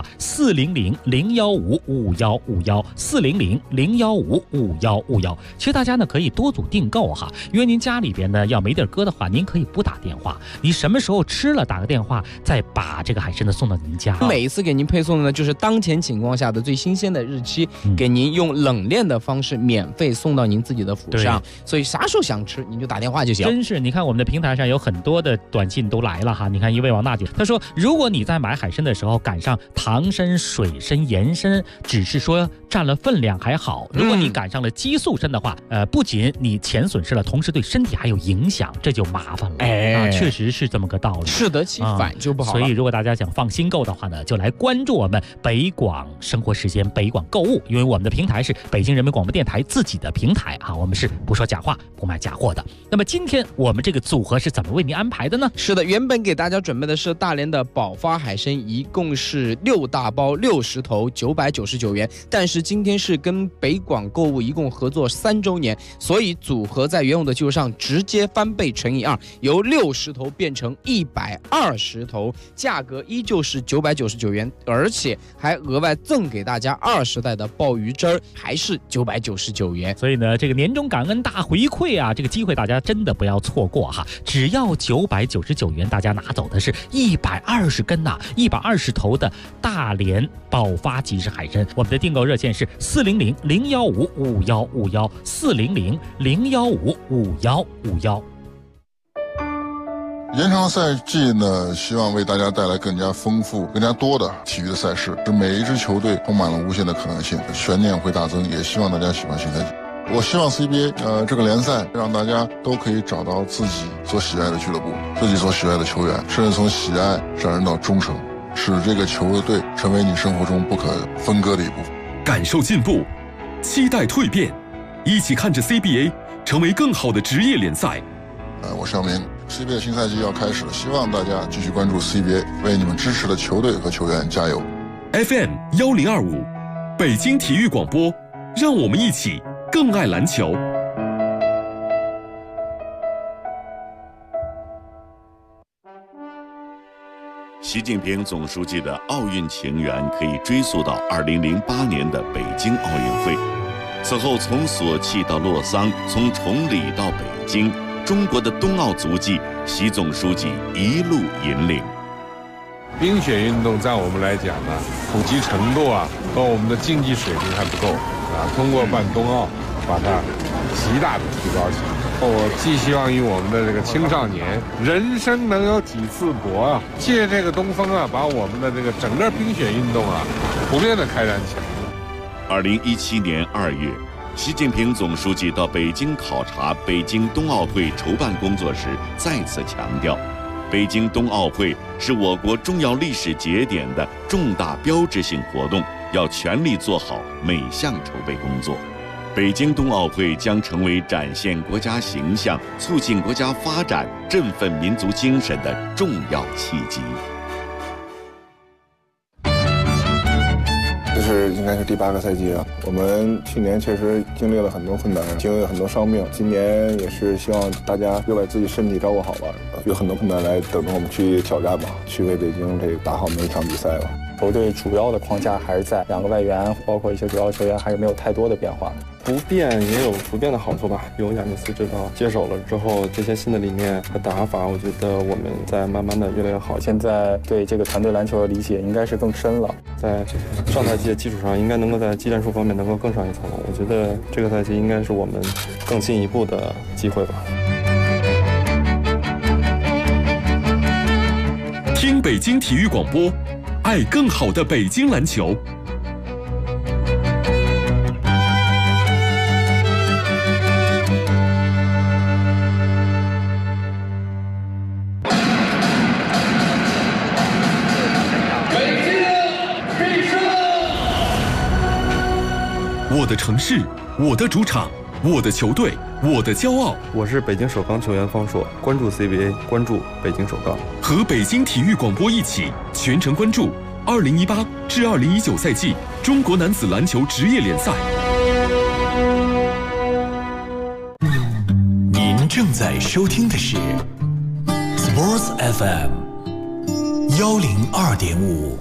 400-015-5151，400-015-5151。其实大家呢可以多组订购哈，因为您家里边呢要没地儿搁的话，您可以不打电话，你什么时候吃了打个电话，再把这个海参呢送到您家。 每一次给您配送的呢，就是当前情况下的最新鲜的日期，给您用冷链的方式免费送到您自己的府上。所以啥时候想吃，您就打电话就行。 真是，你看我们的平台上有很多的短信都来了哈。你看一位王大姐，她说，如果你在买海参的时候赶上糖参、水参、盐参，只是说占了分量还好，如果你赶上了激素参的话，不仅你钱损失了，同时对身体还有影响，这就麻烦了。确实是这么个道理， 适得其反就不好了。 所以如果大家想放心购的话呢，就来关注我们北广生活时间、北广购物，因为我们的平台是北京人民广播电台自己的平台啊，我们是不说假话、不卖假货的。那么今天我们这个组合是怎么为您安排的呢？ 是的，原本给大家准备的是大连的宝发海参，一共是6大包60头，999元。但是今天是跟北广购物一共合作3周年，所以组合在原有的基础上直接翻倍乘以2，由60头变成120头，价格依旧是999元，而且还额外赠给大家20袋的鲍鱼汁儿，还是999元。 所以呢，这个年终感恩大回馈啊，这个机会大家真的不要错过哈！只要999元，大家拿走的是120根呐，120头的大连宝发吉士海参。我们的订购热线是400-015-5151，400-015-5151。 延长赛季呢，希望为大家带来更加丰富、更加多的体育的赛事，使每一支球队充满了无限的可能性，悬念会大增。也希望大家喜欢新赛季。我希望 CBA 这个联赛让大家都可以找到自己所喜爱的俱乐部，自己所喜爱的球员，甚至从喜爱上升到忠诚，使这个球队成为你生活中不可分割的一部分。 感受进步，期待蜕变，一起看着 CBA 成为更好的职业联赛。 我是肖明。CBA 新赛季要开始了，希望大家继续关注 CBA， 为你们支持的球队和球员加油。 FM 1025，北京体育广播，让我们一起更爱篮球。 习近平总书记的奥运情缘可以追溯到2008年的北京奥运会，此后从索契到洛桑，从崇礼到北京，中国的冬奥足迹，习总书记一路引领。 冰雪运动在我们来讲呢，普及程度和我们的竞技水平还不够通过办冬奥，把它极大的提高起来。我寄希望于我们的这个青少年，人生能有几次搏借这个东风把我们的这个整个冰雪运动普遍的开展起来。 2017年2月， 习近平总书记到北京考察北京冬奥会筹办工作时，再次强调，北京冬奥会是我国重要历史节点的重大标志性活动，要全力做好每项筹备工作。北京冬奥会将成为展现国家形象、促进国家发展、振奋民族精神的重要契机。 这是应该是第8个赛季了。我们去年确实经历了很多困难，经历了很多伤病。今年也是希望大家又把自己身体照顾好吧，有很多困难来等着我们去挑战吧，去为北京这个打好每一场比赛吧。 球队主要的框架还是在2个外援，包括一些主要球员还是没有太多的变化。 不变也有不变的好处吧。有亚尼斯指导接手了之后，这些新的理念和打法，我觉得我们在慢慢的越来越好。 现在对这个团队篮球的理解应该是更深了， 在上赛季的基础上，应该能够在技战术方面能够更上一层楼。我觉得这个赛季应该是我们更进一步的机会吧。 听北京体育广播，爱更好的北京篮球。我的城市，我的主场，我的球队，我的骄傲。 我是北京首钢球员方硕，关注 CBA， 关注北京首钢。 和北京体育广播一起全程关注2018至2019赛季中国男子篮球职业联赛。 您正在收听的是 Sports FM 102.5。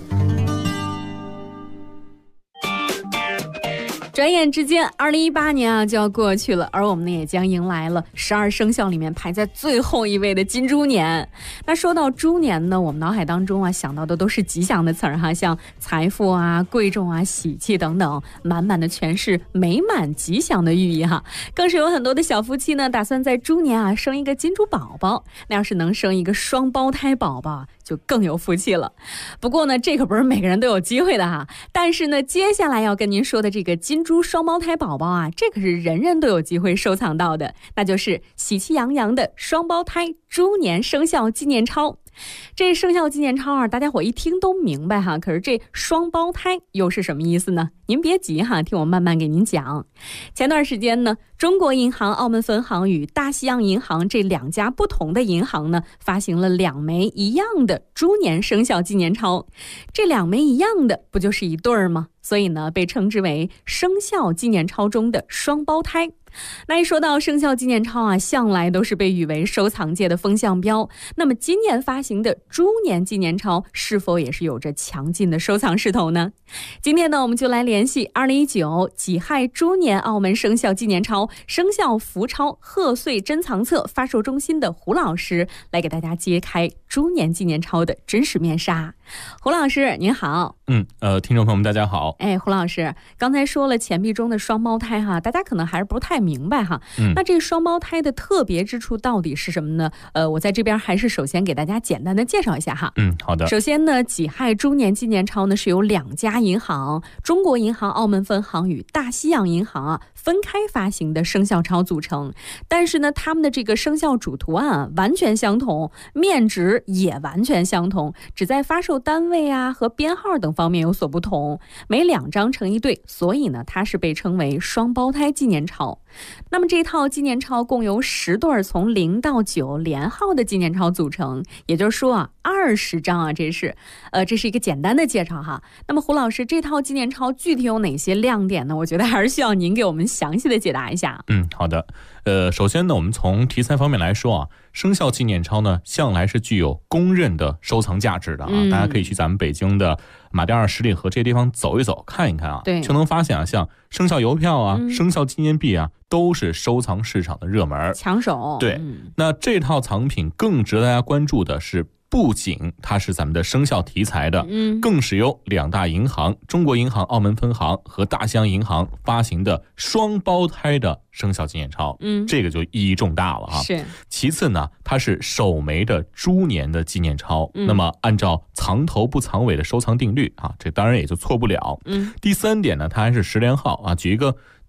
转眼之间，2018年啊就要过去了，而我们呢也将迎来了12生肖里面排在最后一位的金猪年。那说到猪年呢，我们脑海当中啊想到的都是吉祥的词儿哈，像财富啊、贵重啊、喜气等等，满满的全是美满吉祥的寓意哈。更是有很多的小夫妻呢，打算在猪年啊生一个金猪宝宝。那要是能生一个双胞胎宝宝，就更有福气了。不过呢，这可不是每个人都有机会的哈。但是呢，接下来要跟您说的这个金猪双胞胎宝宝啊，这可是人人都有机会收藏到的，那就是喜气洋洋的双胞胎猪年生肖纪念钞。这生肖纪念钞啊，大家伙一听都明白哈，可是这双胞胎又是什么意思呢？您别急哈，听我慢慢给您讲。前段时间呢，中国银行澳门分行与大西洋银行这2家不同的银行呢，发行了2枚一样的猪年生肖纪念钞。这2枚一样的，不就是一对儿吗？所以呢，被称之为生肖纪念钞中的双胞胎。那一说到生肖纪念钞啊，向来都是被誉为收藏界的风向标。那么今年发行的猪年纪念钞是否也是有着强劲的收藏势头呢？今天呢，我们就来联系2019己亥猪年澳门生肖纪念钞生肖福钞贺岁珍藏册发售中心的胡老师，来给大家揭开猪年纪念钞的真实面纱。胡老师您好。 听众朋友们大家好。 胡老师刚才说了钱币中的双胞胎哈，大家可能还是不太明白哈。那这双胞胎的特别之处到底是什么呢？我在这边还是首先给大家简单的介绍一下哈。 好的。 首先呢，己亥猪年纪念钞呢是由2家银行，中国银行澳门分行与大西洋银行啊分开发行的生肖钞组成。但是呢，他们的这个生肖主图案啊完全相同，面值也完全相同，只在发售单位啊和编号等方面有所不同，每2张成一对，所以呢它是被称为双胞胎纪念钞。那么这套纪念钞共由10对从0到9连号的纪念钞组成，也就是说啊20张啊，这是一个简单的介绍哈。那么胡老师，这套纪念钞具体有哪些亮点呢？我觉得还是需要您给我们详细的解答一下。 好的。首先呢，我们从题材方面来说啊，生肖纪念钞呢向来是具有公认的收藏价值的啊。大家可以去咱们北京的马甸二十里河这些地方走一走看一看啊，就能发现啊，像生肖邮票啊、生肖纪念币啊，都是收藏市场的热门抢手。 对，那这套藏品更值得大家关注的是，不仅它是咱们的生肖题材的，更是由2大银行，中国银行澳门分行和大西洋银行发行的双胞胎的生肖纪念钞，这个就意义重大了哈。 是。 其次呢，它是首枚的猪年的纪念钞，那么按照藏头不藏尾的收藏定律啊，这当然也就错不了。第3点呢，它还是10连号啊。举一个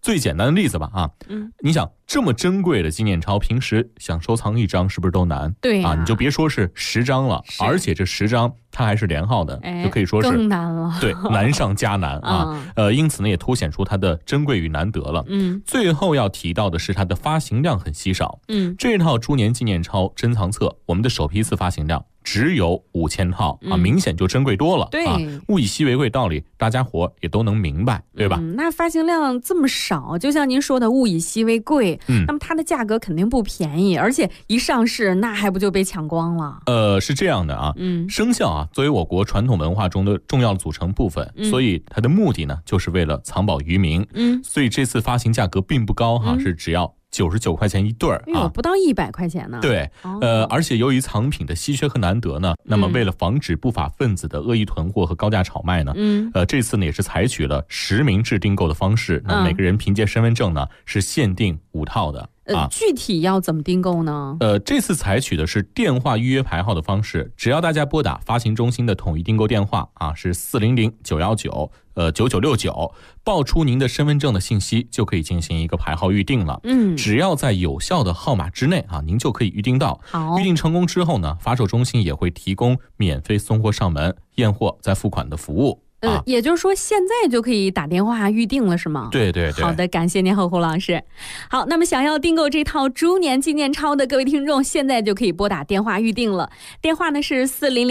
最简单的例子吧啊，你想这么珍贵的纪念钞，平时想收藏1张是不是都难？ 对啊，你就别说是10张了，而且这10张它还是连号的，就可以说是更难了。 对，难上加难啊。因此呢，也凸显出它的珍贵与难得了。最后要提到的是它的发行量很稀少。这套猪年纪念钞珍藏册，我们的首批次发行量只有5000套啊，明显就珍贵多了。 对啊，物以稀为贵道理，大家伙也都能明白，对吧？ 那发行量这么少，就像您说的物以稀为贵，那么它的价格肯定不便宜，而且一上市那还不就被抢光了？ 是这样的啊，生肖啊作为我国传统文化中的重要的组成部分，所以它的目的呢就是为了藏宝于民。所以这次发行价格并不高哈，是只要99块钱一对儿啊， 不到100块钱呢。 对，而且由于藏品的稀缺和难得呢，那么为了防止不法分子的恶意囤货和高价炒卖呢，这次呢也是采取了实名制订购的方式，那每个人凭借身份证呢是限定5套的。 具体要怎么订购呢？ 这次采取的是电话预约排号的方式，只要大家拨打发行中心的统一订购电话啊，是400-919-9969，报出您的身份证的信息，就可以进行一个排号预定了。只要在有效的号码之内啊，您就可以预定到。预定成功之后呢，发售中心也会提供免费送货上门、验货再付款的服务。 也就是说现在就可以打电话预定了是吗？ 对对对。 好的，感谢您胡老师。好，那么想要订购这套猪年纪念钞的各位听众，现在就可以拨打电话预定了。电话呢是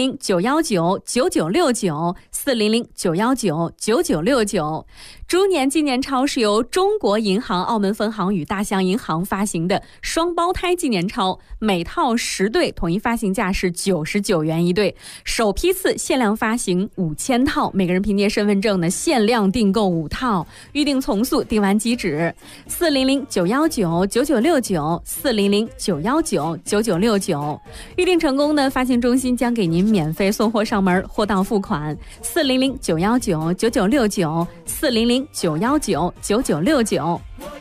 400-919-9969，400-919-9969。猪年纪念钞是由中国银行澳门分行与大象银行发行的双胞胎纪念钞，每套10对，统一发行价是99元一对。首批次限量发行5000套，每个人凭借身份证呢限量订购5套，预定从速，订完即止。400-919-9969，400-919-9969。预定成功呢，发行中心将给您免费送货上门，货到付款。400-919-9969，400-919-9969。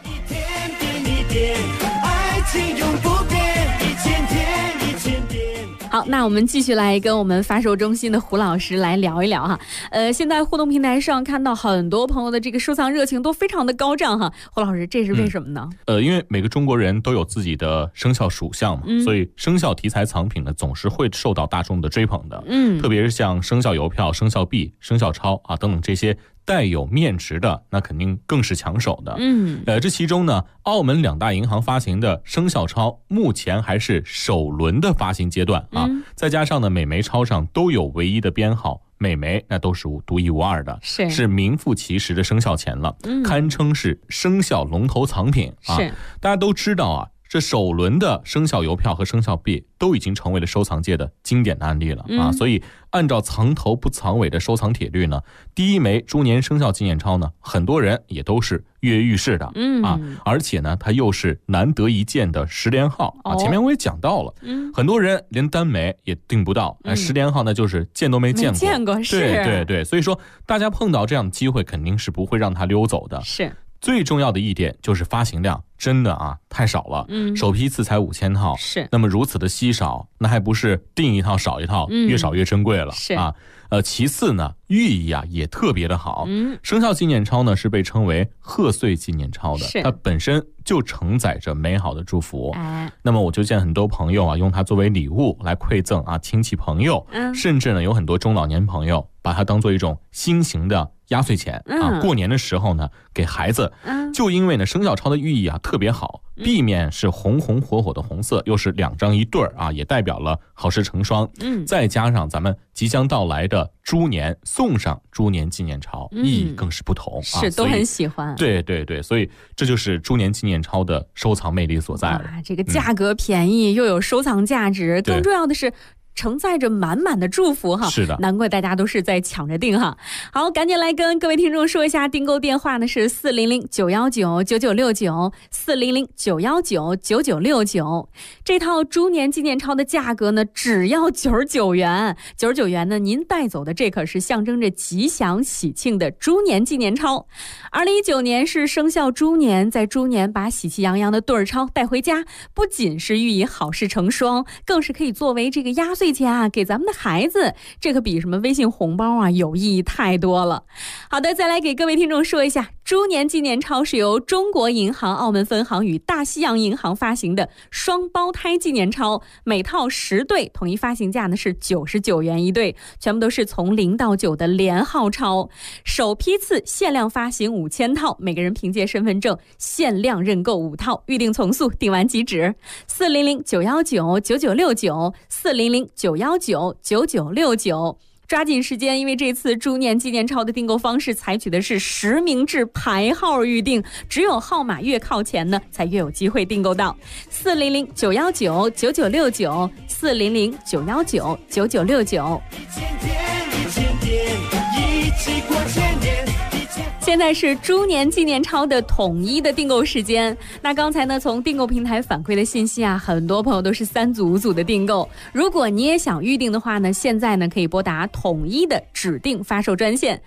好，那我们继续来跟我们发售中心的胡老师来聊一聊哈。现在互动平台上看到很多朋友的这个收藏热情都非常的高涨哈。胡老师，这是为什么呢？ 因为每个中国人都有自己的生肖属相嘛，所以生肖题材藏品呢总是会受到大众的追捧的。特别是像生肖邮票、生肖币、生肖钞啊等等这些带有面值的，那肯定更是抢手的。这其中呢，澳门2大银行发行的生肖钞目前还是首轮的发行阶段啊，再加上呢每枚钞上都有唯一的编号，每枚那都是独一无二的，是名副其实的生肖钱了，堪称是生肖龙头藏品啊。大家都知道啊，这首轮的生肖邮票和生肖币都已经成为了收藏界的经典的案例了啊，所以按照藏头不藏尾的收藏铁律呢，第一枚猪年生肖纪念钞呢，很多人也都是跃跃欲试的啊，而且呢，它又是难得一见的10连号啊。前面我也讲到了，很多人连单枚也订不到，10连号呢就是见都没见过，对对对，所以说大家碰到这样的机会，肯定是不会让它溜走的。 是。 最重要的一点就是发行量真的啊太少了，首批次才5000套， 是。 那么如此的稀少，那还不是订一套少一套，越少越珍贵了啊。其次呢，寓意啊也特别的好。生肖纪念钞呢是被称为贺岁纪念钞的，它本身就承载着美好的祝福。那么我就见很多朋友啊用它作为礼物来馈赠啊亲戚朋友，甚至呢有很多中老年朋友把它当做一种新型的压岁钱啊，过年的时候呢给孩子。就因为呢生肖钞的寓意啊特别好，壁面是红红火火的红色，又是2张一对儿啊，也代表了好事成双。再加上咱们即将到来的猪年，送上猪年纪念钞，意义更是不同啊， 是都很喜欢。 对对对，所以这就是猪年纪念钞的收藏魅力所在了。 这个价格便宜，又有收藏价值，更重要的是承载着满满的祝福哈， 是的， 难怪大家都是在抢着订哈。好，赶紧来跟各位听众说一下，订购电话呢是400-919-9969，400-919-9969。这套猪年纪念钞的价格呢只要99元，99元呢您带走的这可是象征着吉祥喜庆的猪年纪念钞。2019年是生肖猪年，在猪年把喜气洋洋的对儿钞带回家，不仅是寓意好事成双，更是可以作为这个压岁钱啊给咱们的孩子，这可比什么微信红包啊有意义太多了。好的，再来给各位听众说一下， 猪年纪念钞是由中国银行澳门分行与大西洋银行发行的双胞胎纪念钞，每套10对，统一发行价呢是99元一对，全部都是从0到9的连号钞。首批次限量发行5000套，每个人凭借身份证限量认购5套，预定从速，订完即止。400-919-9969，400-919-9969。抓紧时间，因为这次猪年纪念钞的订购方式采取的是实名制排号预定，只有号码越靠前呢，才越有机会订购到。400-919-9969，400-919-9969。现在是猪年纪念钞的统一的订购时间。那刚才呢，从订购平台反馈的信息啊，很多朋友都是3组5组的订购。如果你也想预定的话呢，现在呢可以拨打统一的指定发售专线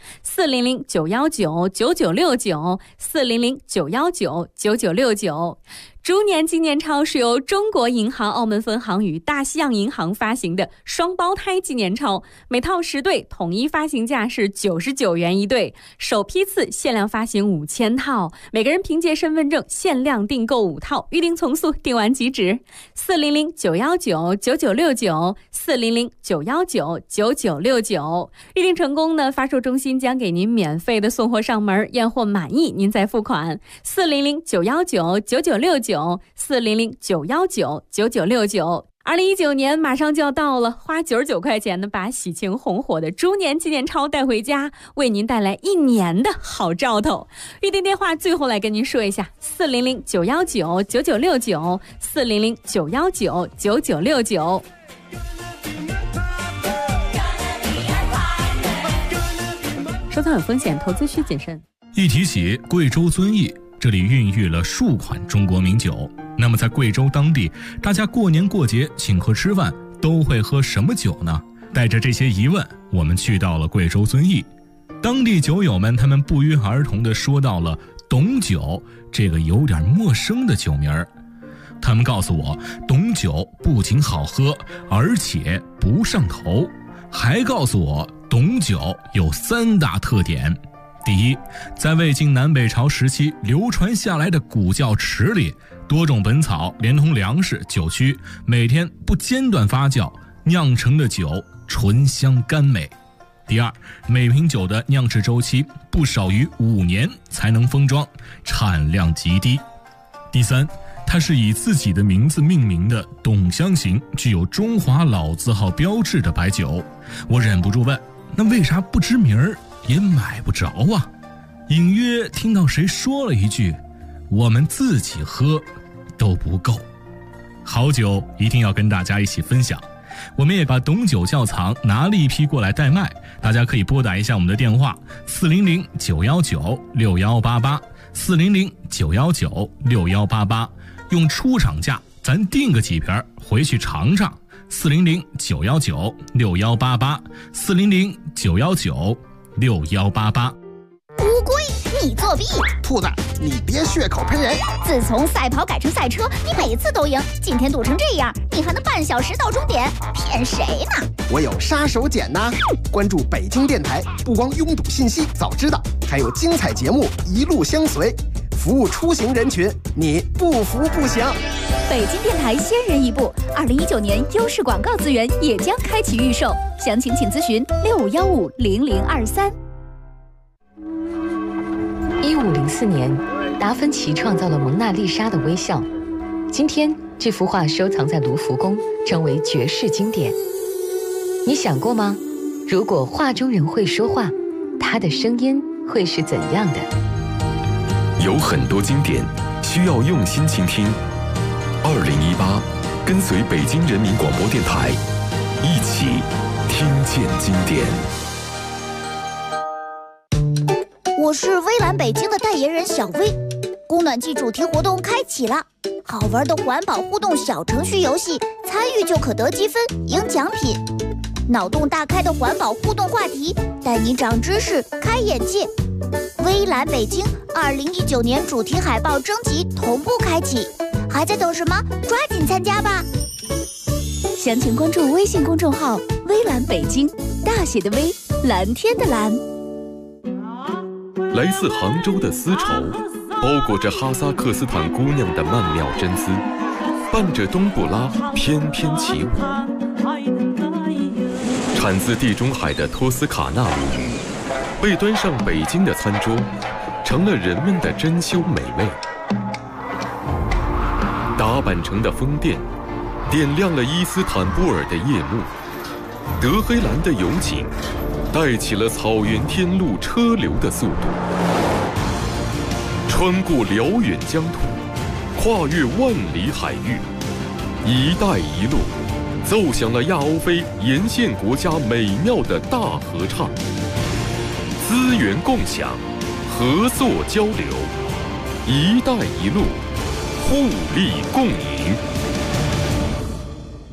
400-919-9969，400-919-9969。猪年纪念钞是由中国银行澳门分行与大西洋银行发行的双胞胎纪念钞，每套10对，统一发行价是99元一对，首批次限量发行5000套，每个人凭借身份证限量订购5套，预定从速，订完即止。400-919-9969，400-919-9969。预定成功呢，发售中心将给您免费的送货上门，验货满意您再付款。400-919-9969，400-919-9969。2019年马上就要到了，花99块钱呢，把喜庆红火的猪年纪念钞带回家，为您带来1年的好兆头。预定电话最后来跟您说一下：400-919-9969，400-919-9969。收藏有风险，投资需谨慎。 一提起贵州遵义，这里孕育了数款中国名酒。那么在贵州当地，大家过年过节请客吃饭都会喝什么酒呢？带着这些疑问，我们去到了贵州遵义。当地酒友们他们不约而同地说到了董酒这个有点陌生的酒名儿。他们告诉我，董酒不仅好喝，而且不上头，还告诉我董酒有3大特点。第一，在魏晋南北朝时期流传下来的古窖池里，多种本草连同粮食、酒曲，每天不间断发酵酿成的酒醇香甘美。第二，每瓶酒的酿制周期不少于5年才能封装，产量极低。第三，它是以自己的名字命名的董香型，具有中华老字号标志的白酒。我忍不住问，那为啥不知名儿也买不着啊？隐约听到谁说了一句，我们自己喝都不够。好酒一定要跟大家一起分享，我们也把董酒窖藏拿了一批过来代卖，大家可以拨打一下我们的电话400-919-6188 400-919-6188，用出厂价咱订个几瓶回去尝尝。400-919-6188 400-919-6188。 乌龟，你作弊！ 兔子，你别血口喷人！ 自从赛跑改成赛车，你每次都赢，今天赌成这样，你还能半小时到终点，骗谁呢？ 我有杀手锏呢！关注北京电台，不光拥堵信息早知道，还有精彩节目一路相随，服务出行人群，你不服不行。 北京电台先人一步，2019年优势广告资源也将开启预售，详情请咨询65150023。 1504年，达芬奇创造了蒙娜丽莎的微笑。今天，这幅画收藏在卢浮宫，成为绝世经典。你想过吗？如果画中人会说话，他的声音会是怎样的？ 有很多经典需要用心倾听。2018，跟随北京人民广播电台，一起听见经典。 我是微蓝北京的代言人小薇，供暖季主题活动开启了，好玩的环保互动小程序游戏，参与就可得积分赢奖品。脑洞大开的环保互动话题，带你长知识开眼界。微蓝北京2019年主题海报征集同步开启，还在等什么？抓紧参加吧！ 详情关注微信公众号微蓝北京，大写的微，蓝天的蓝。 来自杭州的丝绸，包裹着哈萨克斯坦姑娘的曼妙真丝，伴着冬不拉翩翩起舞。产自地中海的托斯卡纳鲈鱼，被端上北京的餐桌，成了人们的珍馐美味。达坂城的风电，点亮了伊斯坦布尔的夜幕。德黑兰的油井，带起了草原天路车流的速度。穿过辽远疆土，跨越万里海域，“一带一路”奏响了亚欧非沿线国家美妙的大合唱。资源共享，合作交流，“一带一路”互利共赢。